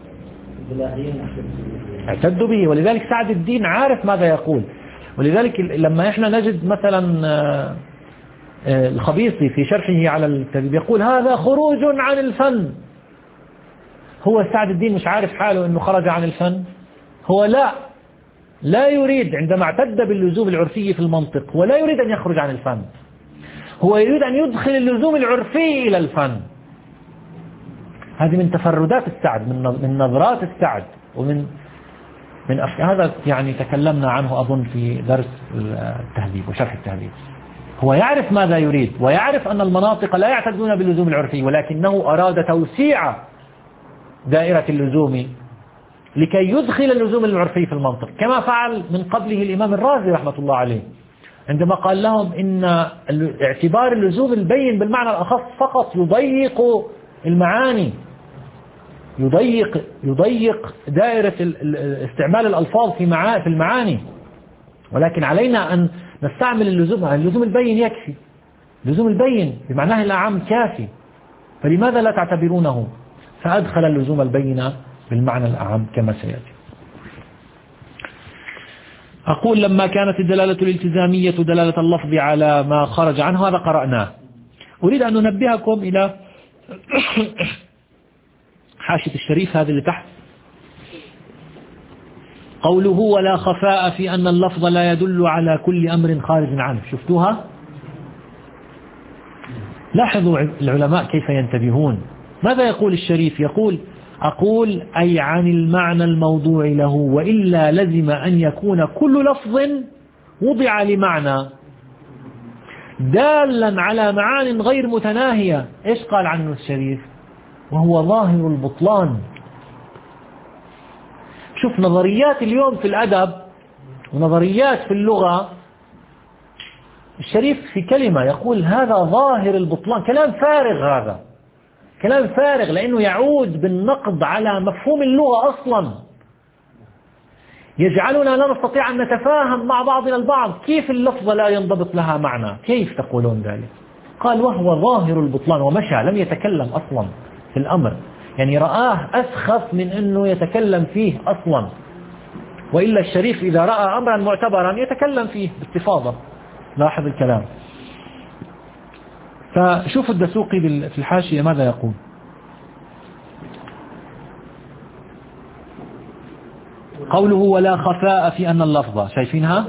اعتدوا به. ولذلك سعد الدين عارف ماذا يقول. ولذلك لما احنا نجد مثلا الخبيصي في شرحه على التهذيب يقول هذا خروج عن الفن، هو سعد الدين مش عارف حاله انه خرج عن الفن؟ هو لا لا يريد، عندما اعتد باللزوم العرفي في المنطق ولا يريد أن يخرج عن الفن، هو يريد أن يدخل اللزوم العرفي إلى الفن. هذه من تفردات السعد، من من نظرات السعد، ومن من هذا يعني تكلمنا عنه أظن في درس التهذيب وشرح التهذيب. هو يعرف ماذا يريد، ويعرف أن المناطق لا يعتدون باللزوم العرفي، ولكنه أراد توسيع دائرة اللزوم لكي يدخل اللزوم العرفي في المنطق، كما فعل من قبله الإمام الرازي رحمة الله عليه عندما قال لهم إن اعتبار اللزوم البين بالمعنى الأخص فقط يضيق المعاني، يضيق يضيق دائرة استعمال الألفاظ في في المعاني، ولكن علينا أن نستعمل اللزوم. اللزوم البين يكفي، اللزوم البين بمعناه الأعم كافي، فلماذا لا تعتبرونه؟ فأدخل اللزوم البين بالمعنى الأعم كما سيأتي. أقول لما كانت الدلالة الالتزامية دلالة اللفظ على ما خرج عنه، هذا قرأناه. أريد أن ننبهكم إلى حاشية الشريف هذا اللي تحت، قوله ولا خفاء في أن اللفظ لا يدل على كل أمر خارج عنه. شفتوها؟ لاحظوا العلماء كيف ينتبهون. ماذا يقول الشريف؟ يقول أقول أي عن المعنى الموضوع له، وإلا لزم أن يكون كل لفظ وضع لمعنى. دالا على معان غير متناهية. إيش قال عنه الشريف؟ وهو ظاهر البطلان. شوف نظريات اليوم في الأدب ونظريات في اللغة، الشريف في كلمة يقول هذا ظاهر البطلان. كلام فارغ، هذا كلام فارغ، لأنه يعود بالنقد على مفهوم اللغة أصلا، يجعلنا لا نستطيع أن نتفاهم مع بعضنا البعض. كيف اللفظة لا ينضبط لها معنى؟ كيف تقولون ذلك؟ قال وهو ظاهر البطلان، ومشى لم يتكلم أصلا في الأمر، يعني رآه أسخف من أنه يتكلم فيه أصلا. وإلا الشريف إذا رأى أمرا معتبرا يتكلم فيه باستفاضة. لاحظ الكلام. فشوف الدسوقي في الحاشية ماذا يقول. قوله ولا خفاء في أن اللفظة، شايفينها؟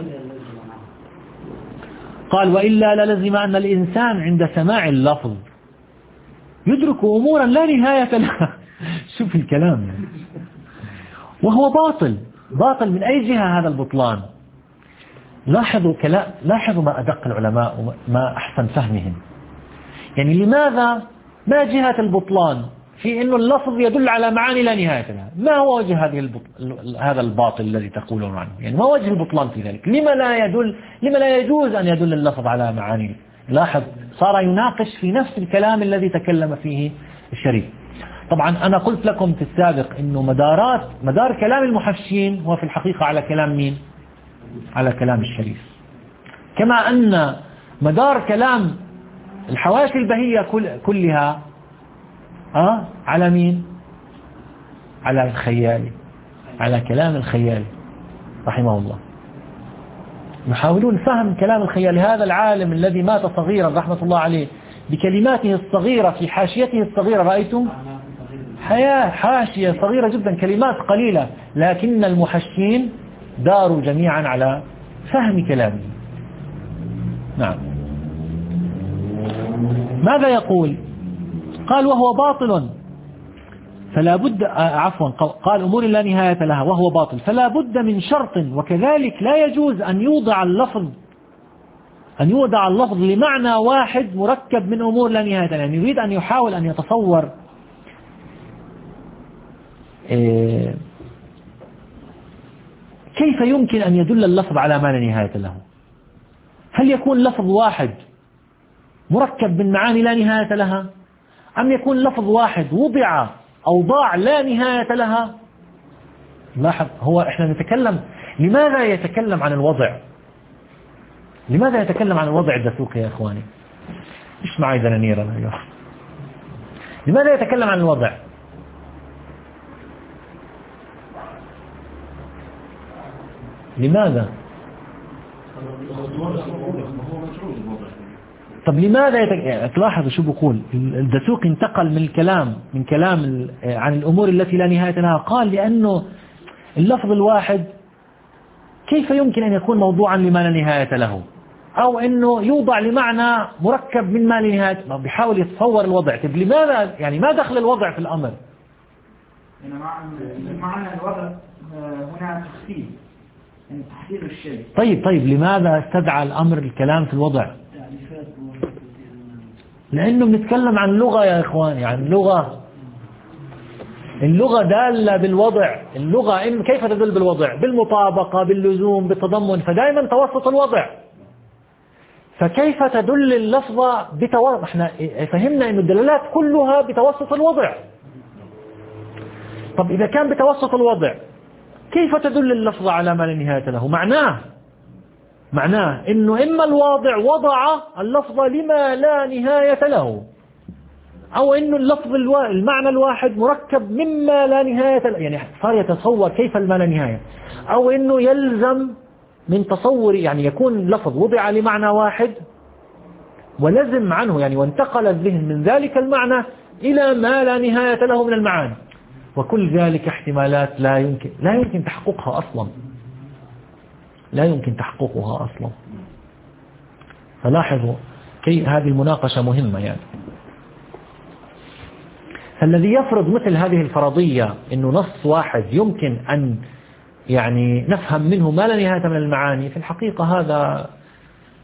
قال وإلا للزم أن الإنسان عند سماع اللفظ يدرك أمورا لا نهاية لها. شوف الكلام يعني. وهو باطل، باطل من أي جهة هذا البطلان؟ لاحظوا كلام، لاحظوا ما أدق العلماء وما أحسن فهمهم. يعني لماذا ما جهة البطلان في أنه اللفظ يدل على معاني لا نهاية لها؟ ما هو وجه هذه البطل... هذا الباطل الذي تقولون عنه؟ يعني ما وجه البطلان في ذلك؟ لما لا يدل، لما لا يجوز أن يدل اللفظ على معاني؟ لاحظ صار يناقش في نفس الكلام الذي تكلم فيه الشريف. طبعا أنا قلت لكم في السابق أنه مدارات مدار كلام المحشين هو في الحقيقة على كلام مين؟ على كلام الشريف. كما أن مدار كلام الحواشي البهية كل كلها أه؟ على مين؟ على الخيالي، على كلام الخيالي رحمه الله. يحاولون فهم كلام الخيالي، هذا العالم الذي مات صغيرا رحمة الله عليه بكلماته الصغيرة في حاشيته الصغيرة. رأيتم؟ حياة حاشية صغيرة جدا، كلمات قليلة، لكن المحشين داروا جميعا على فهم كلامه. نعم. ماذا يقول؟ قال وهو باطل فلا بد، عفوا قال أمور لا نهاية لها وهو باطل فلا بد من شرط، وكذلك لا يجوز أن يوضع اللفظ أن يوضع اللفظ لمعنى واحد مركب من أمور لا نهاية لها. يعني يريد أن يحاول أن يتصور كيف يمكن أن يدل اللفظ على ما لا نهاية له. هل يكون لفظ واحد مركب من معاني لا نهاية لها، أم يكون لفظ واحد وضع أوضاع لا نهاية لها؟ لاحظ، هو إحنا نتكلم، لماذا يتكلم عن الوضع؟ لماذا يتكلم عن الوضع الدسوقي يا إخواني؟ إيش معي دنانير أنا اليوم؟ لماذا يتكلم عن الوضع؟ لماذا؟ طب لماذا يتك... تلاحظوا شو بقول الدسوقي؟ انتقل من الكلام من كلام عن الأمور التي لا نهاية لها، قال لأنه اللفظ الواحد كيف يمكن أن يكون موضوعا لما لا نهاية له، أو أنه يوضع لمعنى مركب من ما لا نهاية. بيحاول يتصور الوضع. طب لماذا يعني ما دخل الوضع في الأمر؟ معنى الوضع هنا تخفيف، يعني تحديد الشيء. طيب طيب لماذا استدعى الأمر الكلام في الوضع؟ لأنه بنتكلم عن لغة يا إخواني، عن لغة. اللغة دالة بالوضع. اللغة إن كيف تدل بالوضع؟ بالمطابقة، باللزوم، بالتضمن، فدائما توسط الوضع. فكيف تدل اللفظة بتوسط؟ احنا فهمنا أن الدلالات كلها بتوسط الوضع. طب إذا كان بتوسط الوضع كيف تدل اللفظة على ما لا نهاية له؟ معناه معناه إنه إما الواضع وضع اللفظة لما لا نهاية له، أو إنه اللفظ الوا... المعنى الواحد مركب مما لا نهاية له، يعني صار يتصور كيف الما لا نهاية، أو إنه يلزم من تصور، يعني يكون اللفظ وضع لمعنى واحد ولزم عنه، يعني وانتقل الذهن من ذلك المعنى إلى ما لا نهاية له من المعاني. وكل ذلك احتمالات لا يمكن لا يمكن تحققها أصلا، لا يمكن تحققها أصلا. فلاحظوا كي هذه المناقشة مهمة. يعني فالذي يفرض مثل هذه الفرضية إنه نص واحد يمكن أن يعني نفهم منه ما لا نهاية من المعاني، في الحقيقة هذا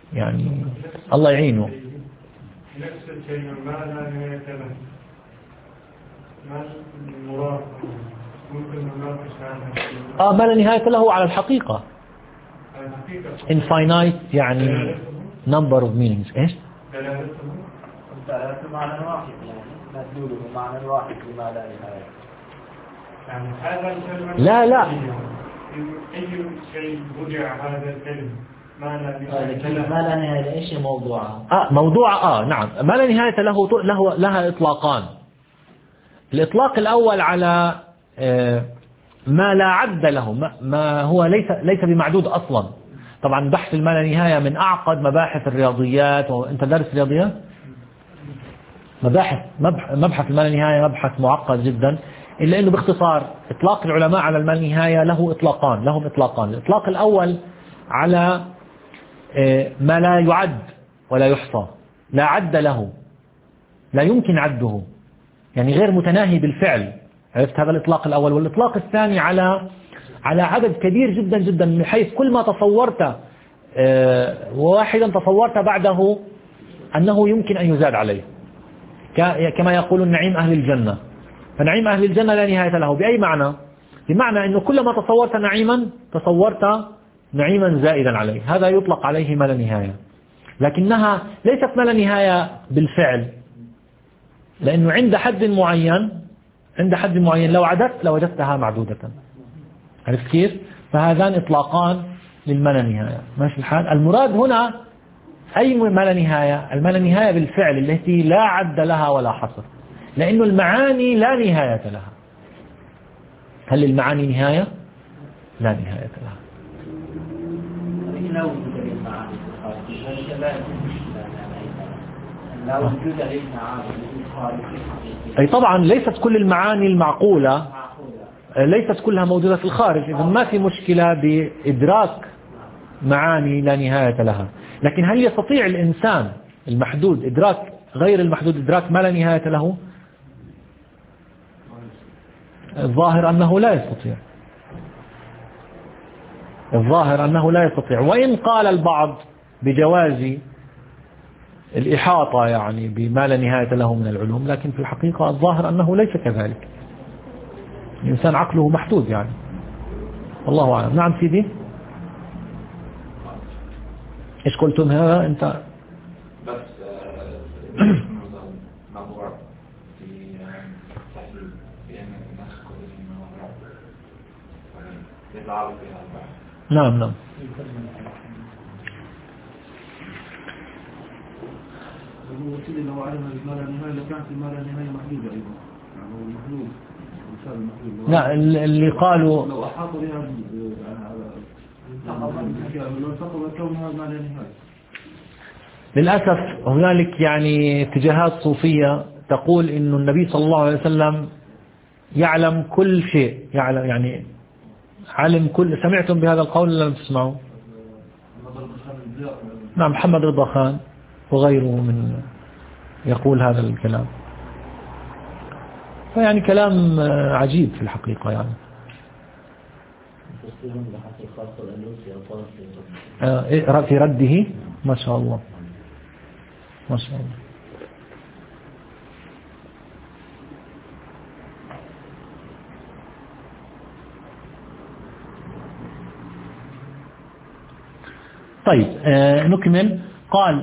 يعني الله يعينه. نفس الكلمة ما لا نهاية له، ما المراد ممكن نناقش عنها. آه ما لا نهاية له على الحقيقة. على الحقيقة. infinite يعني number of meanings. إيش؟ دلالته. دلالته معنى واحد يعني مدلوله معنى واحد لما لا نهاية. يعني هذا الكلمة. لا لا. أي شيء وضع هذا الكلمة. ما لا نهاية ما لا نهاية إيش موضوعها؟ آه موضوع آه نعم ما لا نهاية له له لها إطلاقان. الإطلاق الأول على آه ما لا عد له ما, ما هو ليس ليس بمعدود أصلا. طبعا بحث الما لا نهاية من أعقد مباحث الرياضيات، وأنت دارس رياضيات؟ مباحث مبحث الما لا نهاية مبحث معقد جدا، إلا أنه باختصار إطلاق العلماء على الما لا نهاية له إطلاقان لهم إطلاقان. الإطلاق الأول على ما لا يعد ولا يحصى، لا عد له، لا يمكن عده، يعني غير متناهي بالفعل. عرفت هذا الإطلاق الأول. والإطلاق الثاني على على عدد كبير جدا جدا، من حيث كل ما تصورت واحدا تصورت بعده أنه يمكن أن يزاد عليه، كما يقول النعيم أهل الجنة. فنعيم أهل الجنة لا نهاية له. بأي معنى؟ بمعنى أنه كلما تصورت نعيما تصورت نعيما زائدا عليه، هذا يطلق عليه ما لا نهاية. لكنها ليست ما لا نهاية بالفعل، لأنه عند حد معين عند حد معين لو عددت لوجدتها معدودة. عرفت كيف؟ فهذان إطلاقان للما لا نهاية. ماشي الحال. المراد هنا أي ما لا نهاية؟ الما لا نهاية بالفعل التي لا عد لها ولا حصر، لأنه المعاني لا نهاية لها. هل المعاني نهاية؟ لا نهاية لها. لا وجود للمعاني في الخارج، ذلك لا يكون مشكلة لا وجود للمعاني في الخارج. أي طبعا ليست كل المعاني المعقولة ليست كلها موجودة في الخارج، إذن ما في مشكلة بإدراك معاني لا نهاية لها. لكن هل يستطيع الإنسان المحدود إدراك غير المحدود إدراك ما لا نهاية له؟ الظاهر أنه لا يستطيع. الظاهر أنه لا يستطيع، وإن قال البعض بجواز الإحاطة يعني بما لا نهاية له من العلوم، لكن في الحقيقة الظاهر أنه ليس كذلك. الإنسان عقله محدود يعني. والله أعلم. نعم سيدي. إيش قلتم هذا أنت؟ بس موضوع في تحليل بأن الناس كلهم موضوع يتعرض فيها البحث. نعم نعم. الوسيلة لو علم ما لا نهاية لكانت ما لا نهاية محدودة أيضا، يعني هو المحدود الإنسان المحدود. لا اللي قالوا لو أحاط بها لو انتقل كونها ما لا نهاية. للأسف هنالك يعني اتجاهات صوفية تقول إنه النبي صلى الله عليه وسلم يعلم كل شيء، يعلم يعني علم كل. سمعتم بهذا القول ولا لم تسمعوا؟ نعم محمد رضا خان وغيره من يقول هذا الكلام. فيعني كلام عجيب في الحقيقة يعني. في رده ما شاء الله ما شاء الله. طيب آه نكمل. قال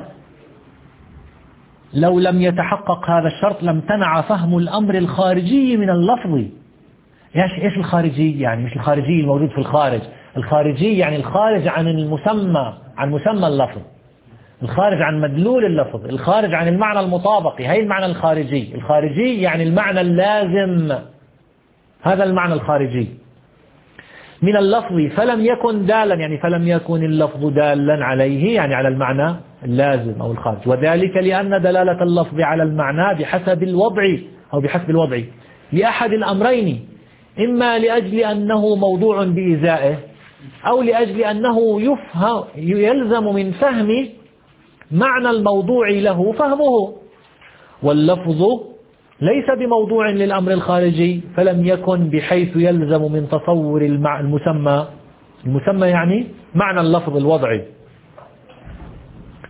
لو لم يتحقق هذا الشرط لم تنع فهم الأمر الخارجي من اللفظ. ايش ايش الخارجي؟ يعني مش الخارجي الموجود في الخارج، الخارجي يعني الخارج عن المسمى، عن مسمى اللفظ، الخارج عن مدلول اللفظ، الخارج عن المعنى المطابقي. هي المعنى الخارجي. الخارجي يعني المعنى اللازم، هذا المعنى الخارجي من اللفظ. فلم يكن دالا يعني فلم يكن اللفظ دالا عليه يعني على المعنى اللازم أو الخارج. وذلك لأن دلالة اللفظ على المعنى بحسب الوضع أو بحسب الوضع لأحد الأمرين، إما لأجل أنه موضوع بإزائه أو لأجل أنه يفهم يلزم من فهم معنى الموضوع له فهمه. واللفظ ليس بموضوع للأمر الخارجي فلم يكن بحيث يلزم من تصور المسمى. المسمى يعني معنى اللفظ الوضعي.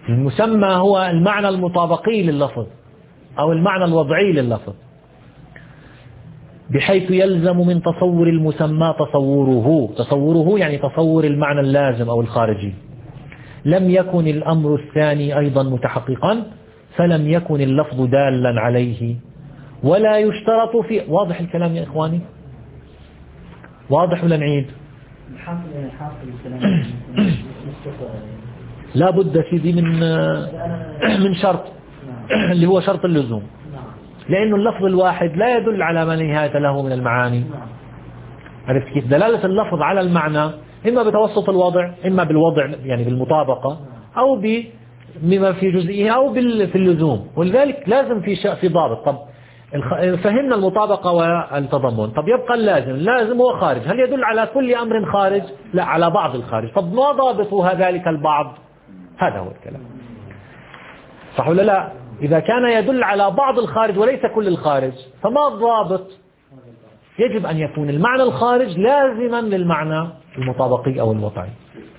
المسمى هو المعنى المطابقي لللفظ أو المعنى الوضعي لللفظ، بحيث يلزم من تصور المسمى تصوره. تصوره يعني تصور المعنى اللازم أو الخارجي. لم يكن الأمر الثاني أيضا متحققا فلم يكن اللفظ دالا عليه. ولا يشترط في، واضح الكلام يا إخواني؟ واضح ولا نعيد؟ لا بد سيدي من من شرط اللي هو شرط اللزوم، لأنه اللفظ الواحد لا يدل على ما نهاية له من المعاني. عرفت كيف؟ دلالة اللفظ على المعنى إما بتوسط الوضع، إما بالوضع يعني بالمطابقة، أو بما في جزئه، أو في اللزوم. ولذلك لازم في في ضابط. طب فهمنا المطابقة والتضمن، طب يبقى اللازم. اللازم هو خارج، هل يدل على كل أمر خارج؟ لا، على بعض الخارج. طب ما ضابط ذلك البعض؟ هذا هو الكلام، صح ولا لا؟ إذا كان يدل على بعض الخارج وليس كل الخارج فما الضابط؟ يجب أن يكون المعنى الخارج لازما للمعنى المطابقي أو الوضعي.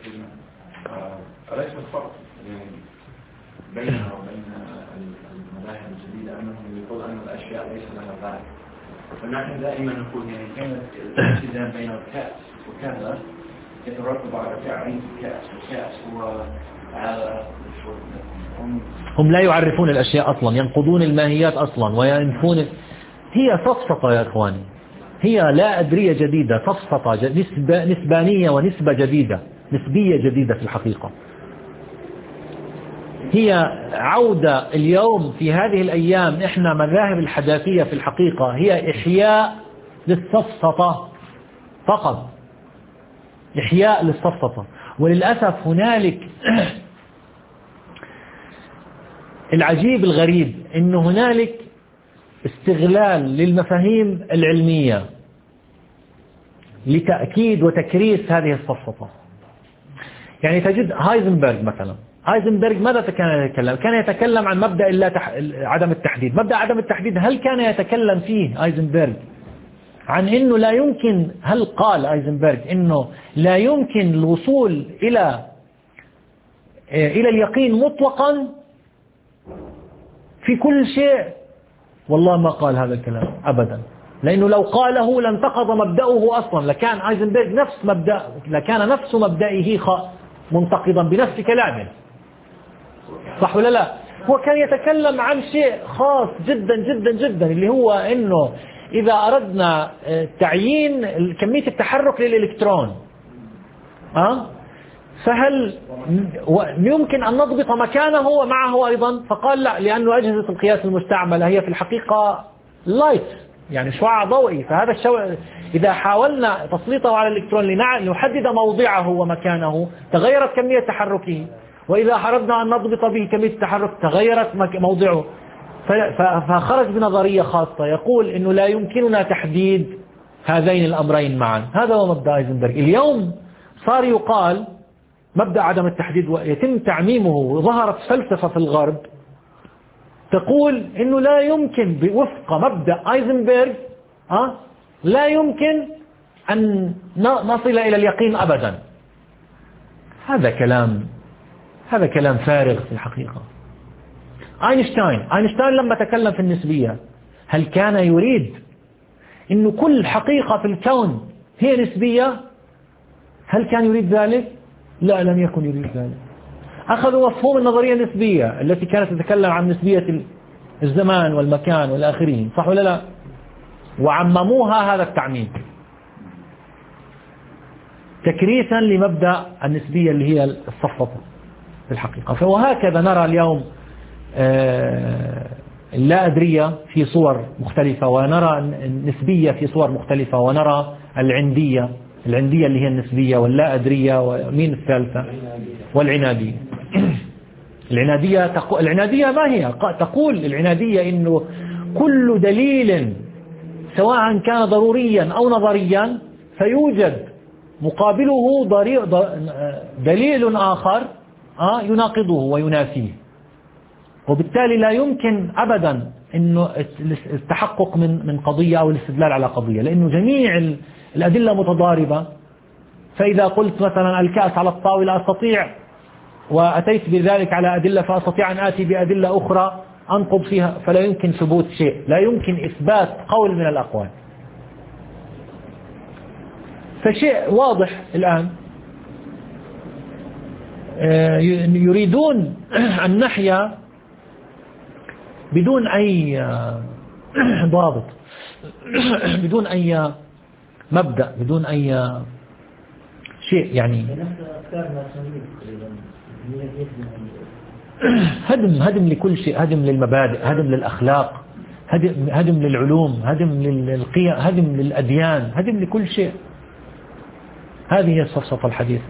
أليس الفرق بينها وبين المذاهب الجديدة أنهم يقول أن الأشياء ليس لها ذلك، ونحن دائما نقول يعني كانت الالتزام بين الكأس وكذا يترتب على تعريف الكأس، والكأس هو على هم لا يعرفون الأشياء أصلا، ينقضون الماهيات أصلا وينفون. هي سفسطة يا إخواني، هي لا أدرية جديدة، سفسطة نسبة نسبانية ونسبة جديدة، نسبية جديدة في الحقيقة. هي عودة اليوم في هذه الأيام. إحنا مذاهب الحداثية في الحقيقة هي إحياء للسفسطة فقط، إحياء للسفسطة. وللأسف هنالك العجيب الغريب أنه هنالك استغلال للمفاهيم العلمية لتأكيد وتكريس هذه السفسطة. يعني تجد هايزنبرغ مثلا، هايزنبرغ ماذا كان يتكلم؟ كان يتكلم عن مبدأ لا تح... عدم التحديد. مبدأ عدم التحديد هل كان يتكلم فيه هايزنبرغ عن أنه لا يمكن، هل قال هايزنبرغ أنه لا يمكن الوصول إلى إلى اليقين مطلقا في كل شيء؟ والله ما قال هذا الكلام أبدا، لأنه لو قاله لانتقض مبدأه أصلا، لكان هايزنبرغ نفس مبدأ، لكان نفس مبدئه منتقضا بنفس كلامه، صح ولا لا؟ هو كان يتكلم عن شيء خاص جدا جدا جدا، اللي هو أنه إذا أردنا تعيين كمية التحرك للإلكترون أه؟ فهل يمكن أن نضبط مكانه ومعه أيضا؟ فقال لا، لأنه أجهزة القياس المستعملة هي في الحقيقة لايت، يعني شعاع ضوئي، فهذا الشعاع إذا حاولنا تسليطه على الإلكترون لنحدد موضعه ومكانه تغيرت كمية تحركه، وإذا أردنا أن نضبط به كمية التحرك تغيرت موضعه. فخرج بنظرية خاصة يقول إنه لا يمكننا تحديد هذين الأمرين معا. هذا هو مبدأ هايزنبرغ. اليوم صار يقال مبدأ عدم التحديد ويتم تعميمه، وظهرت فلسفة في الغرب تقول إنه لا يمكن بوفق مبدأ هايزنبرغ أه؟ لا يمكن أن نصل إلى اليقين أبدا. هذا كلام هذا كلام فارغ في الحقيقة. أينشتاين أينشتاين لما تكلم في النسبية هل كان يريد إنه كل حقيقة في الكون هي نسبية؟ هل كان يريد ذلك؟ لا، لم يكن يريد ذلك. أخذوا مفهوم النظرية النسبية التي كانت تتكلم عن نسبية الزمان والمكان والآخرين، صح ولا لا؟ وعمموها هذا التعميم تكريسا لمبدأ النسبية اللي هي السفسطة في الحقيقة. وهكذا نرى اليوم اللا أدرية في صور مختلفة، ونرى النسبية في صور مختلفة، ونرى العندية العندية اللي هي النسبية، واللا أدرية، ومين الثالثة؟ والعنادية. العنادية تقول العنادية ما هي؟ تقول العنادية إنه كل دليل سواء كان ضروريا أو نظريا فيوجد مقابله دليل آخر يناقضه وينافيه، وبالتالي لا يمكن أبدا إنه التحقق من من قضية أو الاستدلال على قضية، لأنه جميع الأدلة متضاربة. فإذا قلت مثلا الكأس على الطاولة أستطيع وأتيت بذلك على أدلة فأستطيع أن آتي بأدلة أخرى أنقض فيها، فلا يمكن ثبوت شيء، لا يمكن إثبات قول من الأقوال. فشيء واضح الآن، يريدون أن نحيا بدون أي ضابط، بدون أي مبدأ، بدون أي شيء، يعني هدم هدم لكل شيء، هدم للمبادئ، هدم للأخلاق، هدم هدم للعلوم، هدم للقيم، هدم للأديان، هدم لكل شيء. هذه هي السفسطة الحديثة.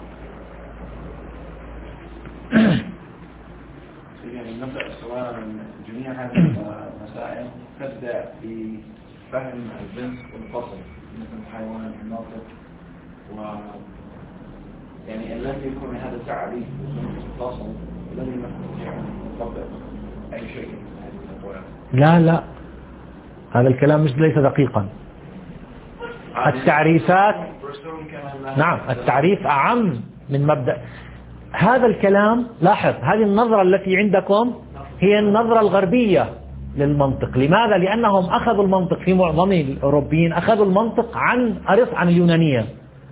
يعني نبدأ سواء جميع هذه المسائل تبدأ بفهم الجنس والفصل مثل الحيوان الناطق، و يعني لم يكن هذا التعريف بالجنس والفصل لم نستطيع أن نطبق أي شيء من هذه الأقوال. لا لا، هذا الكلام مش ليس دقيقا. التعريفات، نعم التعريف أعم من مبدأ هذا الكلام. لاحظ، هذه النظرة التي عندكم هي النظرة الغربية للمنطق. لماذا؟ لأنهم أخذوا المنطق، في معظم الأوروبيين أخذوا المنطق عن أرسطو، عن اليونانية.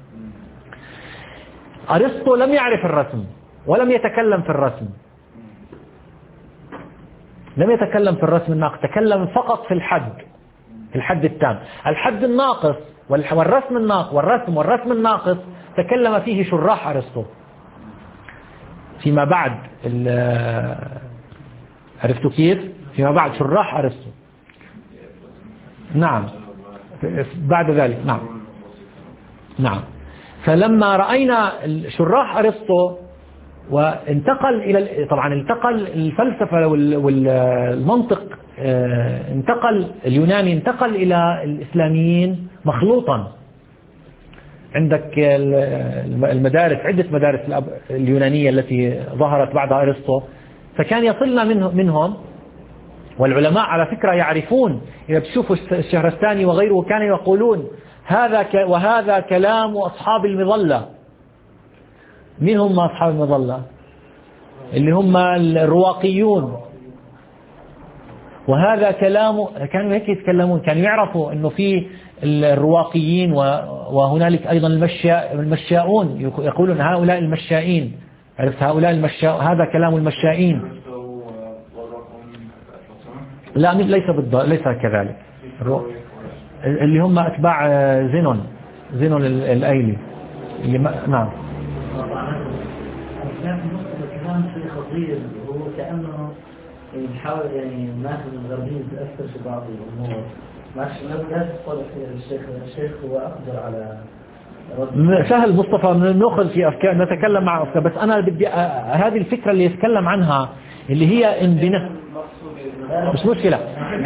أرسطو لم يعرف الرسم ولم يتكلم في الرسم، لم يتكلم في الرسم الناقص، تكلم فقط في الحد، في الحد التام. الحد الناقص والرسم الناقص والرسم والرسم الناقص تكلم فيه شراح أرسطو فيما بعد. عرفتوا كيف؟ فيما بعد شراح أرسطو، نعم بعد ذلك، نعم نعم. فلما رأينا شراح أرسطو وانتقل إلى، طبعا انتقل الفلسفة والمنطق، انتقل اليوناني انتقل إلى الإسلاميين مخلوطا. عندك المدارس، عدة مدارس اليونانية التي ظهرت بعد أرسطو، فكان يصلنا منهم، والعلماء على فكرة يعرفون، إذا بتشوفوا الشهرستاني وغيره كانوا يقولون هذا ك وهذا كلام أصحاب المظلة. مين هم أصحاب المظلة؟ اللي هم الرواقيون. وهذا كلام، كانوا هيك يتكلمون، كانوا يعرفوا أنه في الرواقيين وهنالك أيضا المشاؤون، يقولون هؤلاء المشائين. عرفت؟ هؤلاء المشاء، هذا كلام المشائين. لا ليس بالضبط، ليس كذلك. اللي هم أتباع زينون، زينون الأيلي اللي ما... نعم. كان كلام شيء خطير، هو كأنه يحاول يعني الناس الغربيين تأثر في بعض الأمور. ماشي، لا تقول الشيخ، الشيخ هو أقدر على سهل مصطفى نأخذ في أفكار، نتكلم مع أفكار، بس أنا بدي هذه الفكرة اللي يتكلم عنها اللي هي انبناء، مش مشكلة.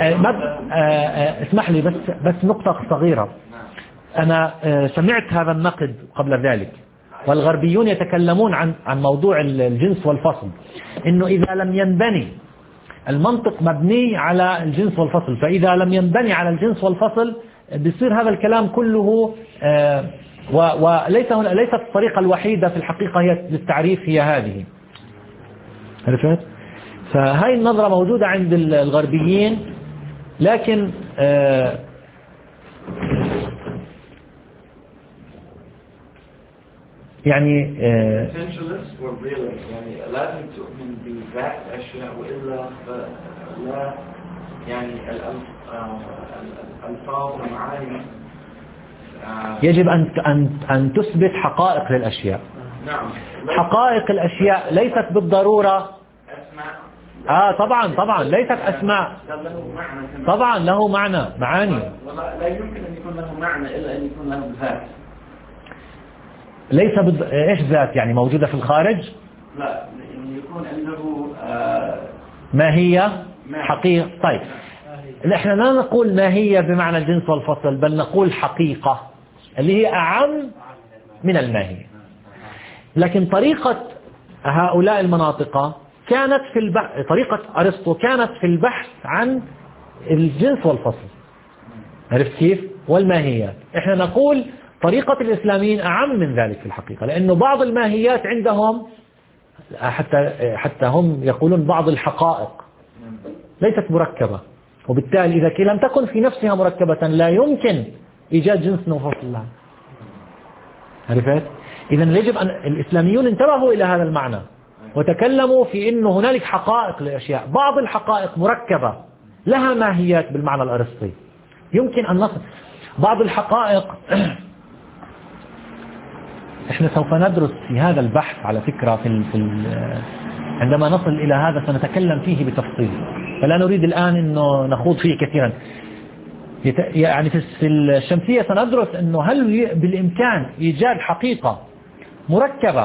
اسمح لي بس بس نقطة صغيرة. أنا سمعت هذا النقد قبل ذلك، والغربيون يتكلمون عن عن موضوع الجنس والفصل، إنه إذا لم ينبني المنطق مبني على الجنس والفصل، فإذا لم ينبني على الجنس والفصل بيصير هذا الكلام كله. وليس ليست الطريقة الوحيدة في الحقيقة هي للتعريف هي هذه. عرفت؟ فهاي النظرة موجودة عند الغربيين، لكن آه يعني آه يعني لازم تؤمن بذات الأشياء، وإلا لا يعني الألفاظ والمعاني. يجب أن أن أن تثبت حقائق للأشياء. نعم. حقائق الأشياء ليست بالضرورة أسماء. آه طبعا طبعا ليست أسماء. طبعا له معنى، معاني. لا يمكن أن يكون له معنى إلا أن يكون له ذات. ليس بد... إيش ذات؟ يعني موجودة في الخارج؟ لا، يعني يكون عنده آه ماهية، حقيقة. طيب احنا لا نقول ماهية بمعنى الجنس والفصل، بل نقول حقيقة اللي هي أعم من الماهية. لكن طريقة هؤلاء المناطق كانت في البحث، طريقة أرسطو كانت في البحث عن الجنس والفصل. عرفت كيف؟ والماهيات. احنا نقول طريقة الإسلاميين أعم من ذلك في الحقيقة، لأنه بعض الماهيات عندهم حتى حتى هم يقولون بعض الحقائق ليست مركبة، وبالتالي إذا لم تكن في نفسها مركبة لا يمكن إيجاد جنس وفصل لها. عرفت؟ إذا يجب أن الإسلاميون انتبهوا إلى هذا المعنى وتكلموا في أنه هنالك حقائق لأشياء، بعض الحقائق مركبة لها ماهيات بالمعنى الأرسطي يمكن أن نصل بعض الحقائق. احنا سوف ندرس في هذا البحث على فكرة في, ال في ال عندما نصل إلى هذا سنتكلم فيه بتفصيل، فلا نريد الآن أنه نخوض فيه كثيرا. يعني في الشمسية سندرس أنه هل بالإمكان إيجاد حقيقة مركبة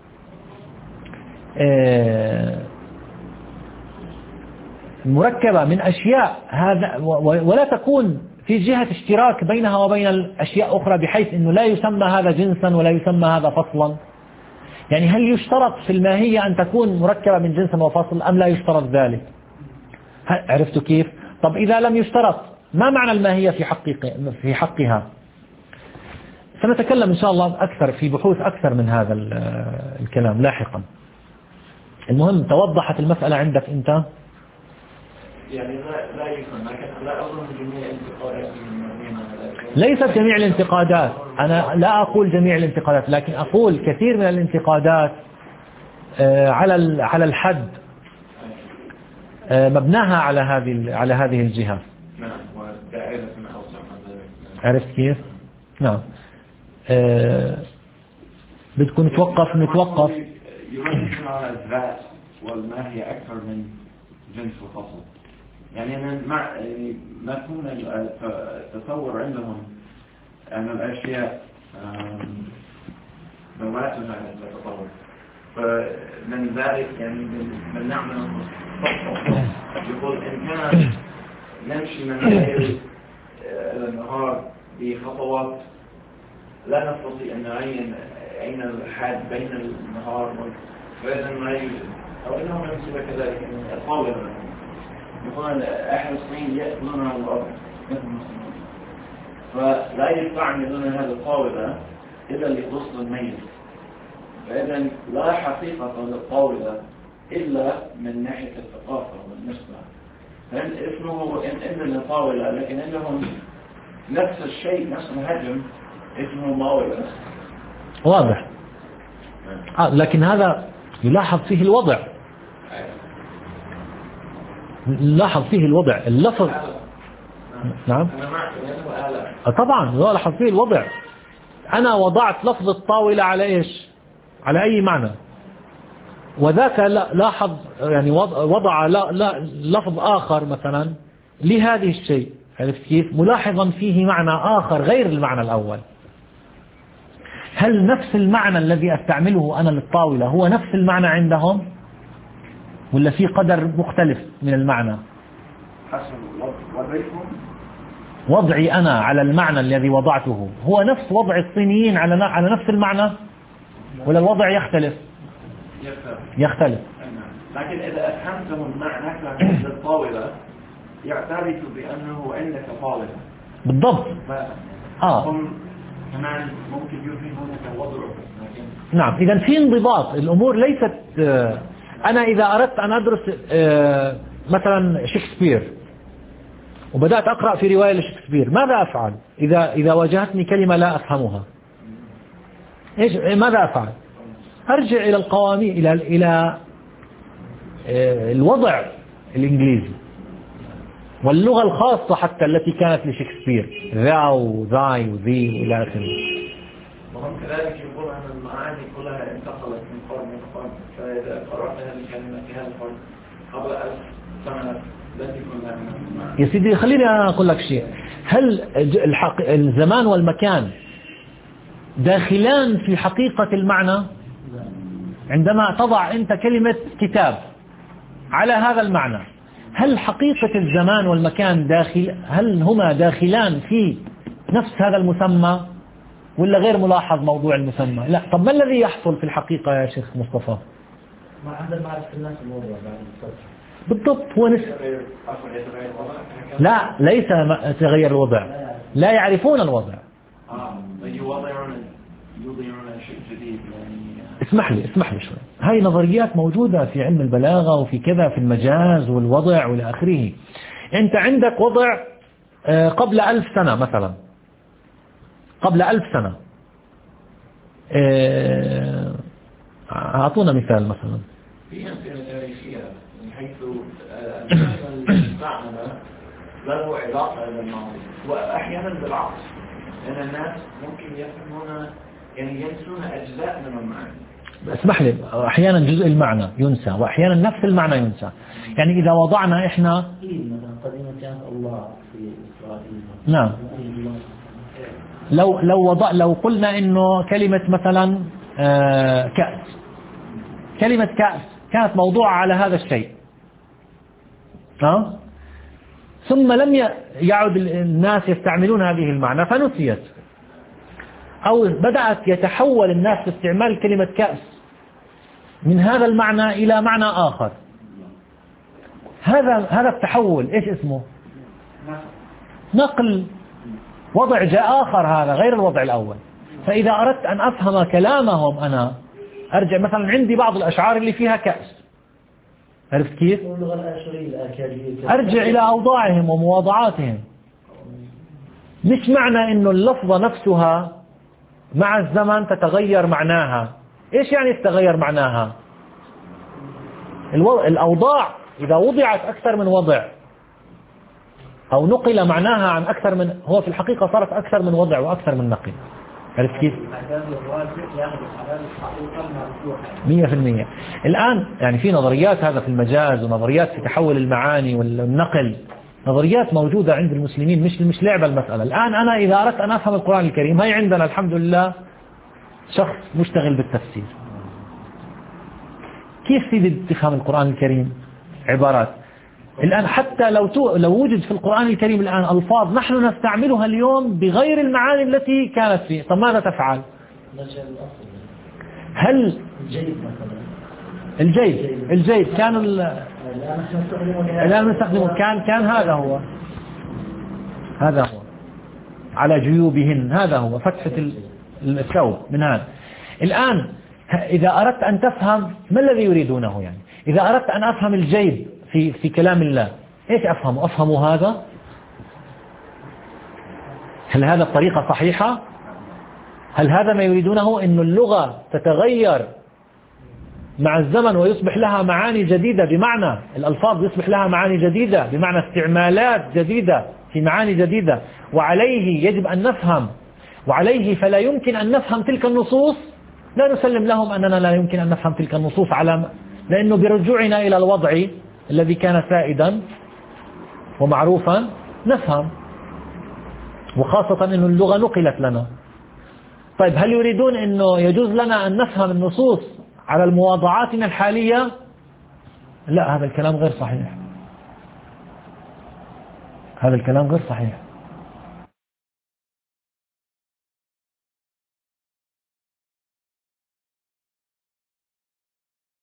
مركبة من أشياء هذا ولا تكون في جهة اشتراك بينها وبين الأشياء أخرى، بحيث أنه لا يسمى هذا جنسا ولا يسمى هذا فصلا. يعني هل يشترط في الماهية أن تكون مركبة من جنس وفصل أم لا يشترط ذلك؟ عرفتوا كيف؟ طب إذا لم يشترط ما معنى الماهية في حقيقة في حقها؟ سنتكلم إن شاء الله أكثر في بحوث أكثر من هذا الكلام لاحقا. المهم توضحت المسألة عندك أنت؟ يعني لا لا يفهم، لكن لا أظن جميع الانتقادات ليست جميع الانتقادات، أنا لا أقول جميع الانتقادات، لكن أقول كثير من الانتقادات على على الحد مبناها على هذه على هذه الجهة. نعم، ودائرة أوسع من ذلك. عرفت كيف؟ نعم. أه بدكم نتوقف نتوقف. يركز على الذات والماهية أكثر من جنس وفصل. يعني أنا مع يعني مفهوم التصور عندهم أن الأشياء ذواتها تتطور، فمن ذلك يعني من نعمل يقول إن كان نمشي من الليل إلى النهار بخطوات لا نستطيع أن نعين أين الحاد بين النهار فإذا ما يوجد، أو إنهم يمثل كذلك الطاولة. يقول أهل الصين يأكلون على الأرض مثل المسلمين، فلا ينفع دون هذه الطاولة إلا لفصل الميت، فإذا لا حقيقة للطاولة إلا من ناحية الثقافة والنسبة. فإن اسمه إن إن الطاولة لكن إنهم نفس الشيء نفس الهجم اسمه طاولة. واضح. آه لكن هذا يلاحظ فيه الوضع، لاحظ فيه الوضع اللفظ. نعم طبعا لاحظ فيه الوضع. أنا وضعت لفظ الطاولة على إيش؟ على أي معنى؟ وذاك لاحظ يعني وضع لا لا لفظ آخر مثلا لهذه الشيء. عرفت كيف؟ ملاحظا فيه معنى آخر غير المعنى الأول. هل نفس المعنى الذي أستعمله أنا للطاولة هو نفس المعنى عندهم ولا في قدر مختلف من المعنى؟ حسب وضعكم. وضعي أنا على المعنى الذي وضعته هو نفس وضع الصينيين على على نفس المعنى ولا الوضع يختلف؟ يختلف. يختلف. لكن إذا أفهمتهم معنى الطاولة يعترف بأنه عندك طاولة. بالضبط. آه. هم كمان ممكن يفهمونك وضعه. نعم. إذا في انضباط. الأمور ليست أنا إذا أردت أن أدرس مثلا شكسبير وبدأت أقرأ في رواية لشكسبير ماذا أفعل إذا إذا واجهتني كلمة لا أفهمها؟ إيش ماذا أفعل؟ أرجع إلى القواميس إلى إلى الوضع الإنجليزي واللغة الخاصة حتى التي كانت لشكسبير ذا وذاي وذي إلى آخره. وهم كذلك يقول أن المعاني كلها انتقلت من قرن إلى قرن، فإذا قرأت هذه الكلمة في هذا القرن قبل ألف سنة لن يكون لها من المعنى. يا سيدي خليني أنا أقول لك شيء. هل الحق الزمان والمكان داخلان في حقيقة المعنى؟ عندما تضع أنت كلمة كتاب على هذا المعنى هل حقيقة الزمان والمكان داخل هل هما داخلان في نفس هذا المسمى ولا غير ملاحظ موضوع المسمى؟ لا. طب ما الذي يحصل في الحقيقة يا شيخ مصطفى؟ ما عندنا معرفة الناس الموضوع بعد الفترة. بالضبط. هو نس... لا ليس تغير الوضع، لا يعرفون الوضع. آه يوضعون يوضعون شيء جديد يعني اسمح لي اسمح لي شوي. هاي نظريات موجودة في علم البلاغة وفي كذا في المجاز والوضع والى آخره. أنت عندك وضع قبل ألف سنة مثلا، قبل ألف سنة، أعطونا مثال مثلا. في أمثلة تاريخية من حيث المستعملة له علاقة بالماضي وأحيانا بالعكس، لأن الناس ممكن يفهمون يعني ينسون أجزاء من المعنى. اسمح لي، أحيانا جزء المعنى ينسى وأحيانا نفس المعنى ينسى. يعني إذا وضعنا إحنا قديما كان الله في إسرائيل. نعم. لو لو وضع لو قلنا إنه كلمة مثلا آه كأس، كلمة كأس كانت موضوعة على هذا الشيء، ها؟ ثم لم يعد الناس يستعملون هذه المعنى فنسيت، أو بدأت يتحول الناس في استعمال كلمة كأس من هذا المعنى إلى معنى آخر. هذا هذا التحول إيش اسمه؟ نقل، وضع جاء آخر، هذا غير الوضع الأول. فإذا أردت أن أفهم كلامهم أنا أرجع مثلا عندي بعض الأشعار اللي فيها كأس، عرفت كيف؟ أرجع إلى أوضاعهم ومواضعاتهم. مش معنى إنه اللفظة نفسها مع الزمن تتغير معناها. إيش يعني تتغير معناها؟ الأوضاع إذا وضعت أكثر من وضع أو نقل معناها عن أكثر من، هو في الحقيقة صارت أكثر من وضع وأكثر من نقل. عرفت كيف؟ مية في المية. الآن يعني في نظريات هذا في المجاز ونظريات في تحول المعاني والنقل، نظريات موجودة عند المسلمين، مش مش لعبة المسألة. الآن أنا إذا أردت أن أفهم القرآن الكريم، هاي عندنا الحمد لله شخص مشتغل بالتفسير. كيف تريد تفهم القرآن الكريم؟ عبارات. الآن حتى لو لو وجد في القرآن الكريم الآن ألفاظ نحن نستعملها اليوم بغير المعاني التي كانت فيه، طب ماذا تفعل؟ هل الجيد الجيد كانوا الآن نستخدمه كان كان هذا هو هذا هو على جيوبهن، هذا هو فتحة الثوب من هذا. الآن إذا أردت أن تفهم ما الذي يريدونه، يعني إذا أردت أن أفهم الجيد في في كلام الله، إيش أفهم؟ أفهم هذا؟ هل هذا الطريقة صحيحة؟ هل هذا ما يريدونه؟ إن اللغة تتغير مع الزمن ويصبح لها معاني جديدة، بمعنى الألفاظ يصبح لها معاني جديدة، بمعنى استعمالات جديدة في معاني جديدة، وعليه يجب أن نفهم، وعليه فلا يمكن أن نفهم تلك النصوص. لا نسلم لهم أننا لا يمكن أن نفهم تلك النصوص، على لأنه برجوعنا إلى الوضع الذي كان سائدا ومعروفا نفهم، وخاصة أن اللغة نقلت لنا. طيب هل يريدون أنه يجوز لنا أن نفهم النصوص على المواضعاتنا الحالية؟ لا، هذا الكلام غير صحيح، هذا الكلام غير صحيح.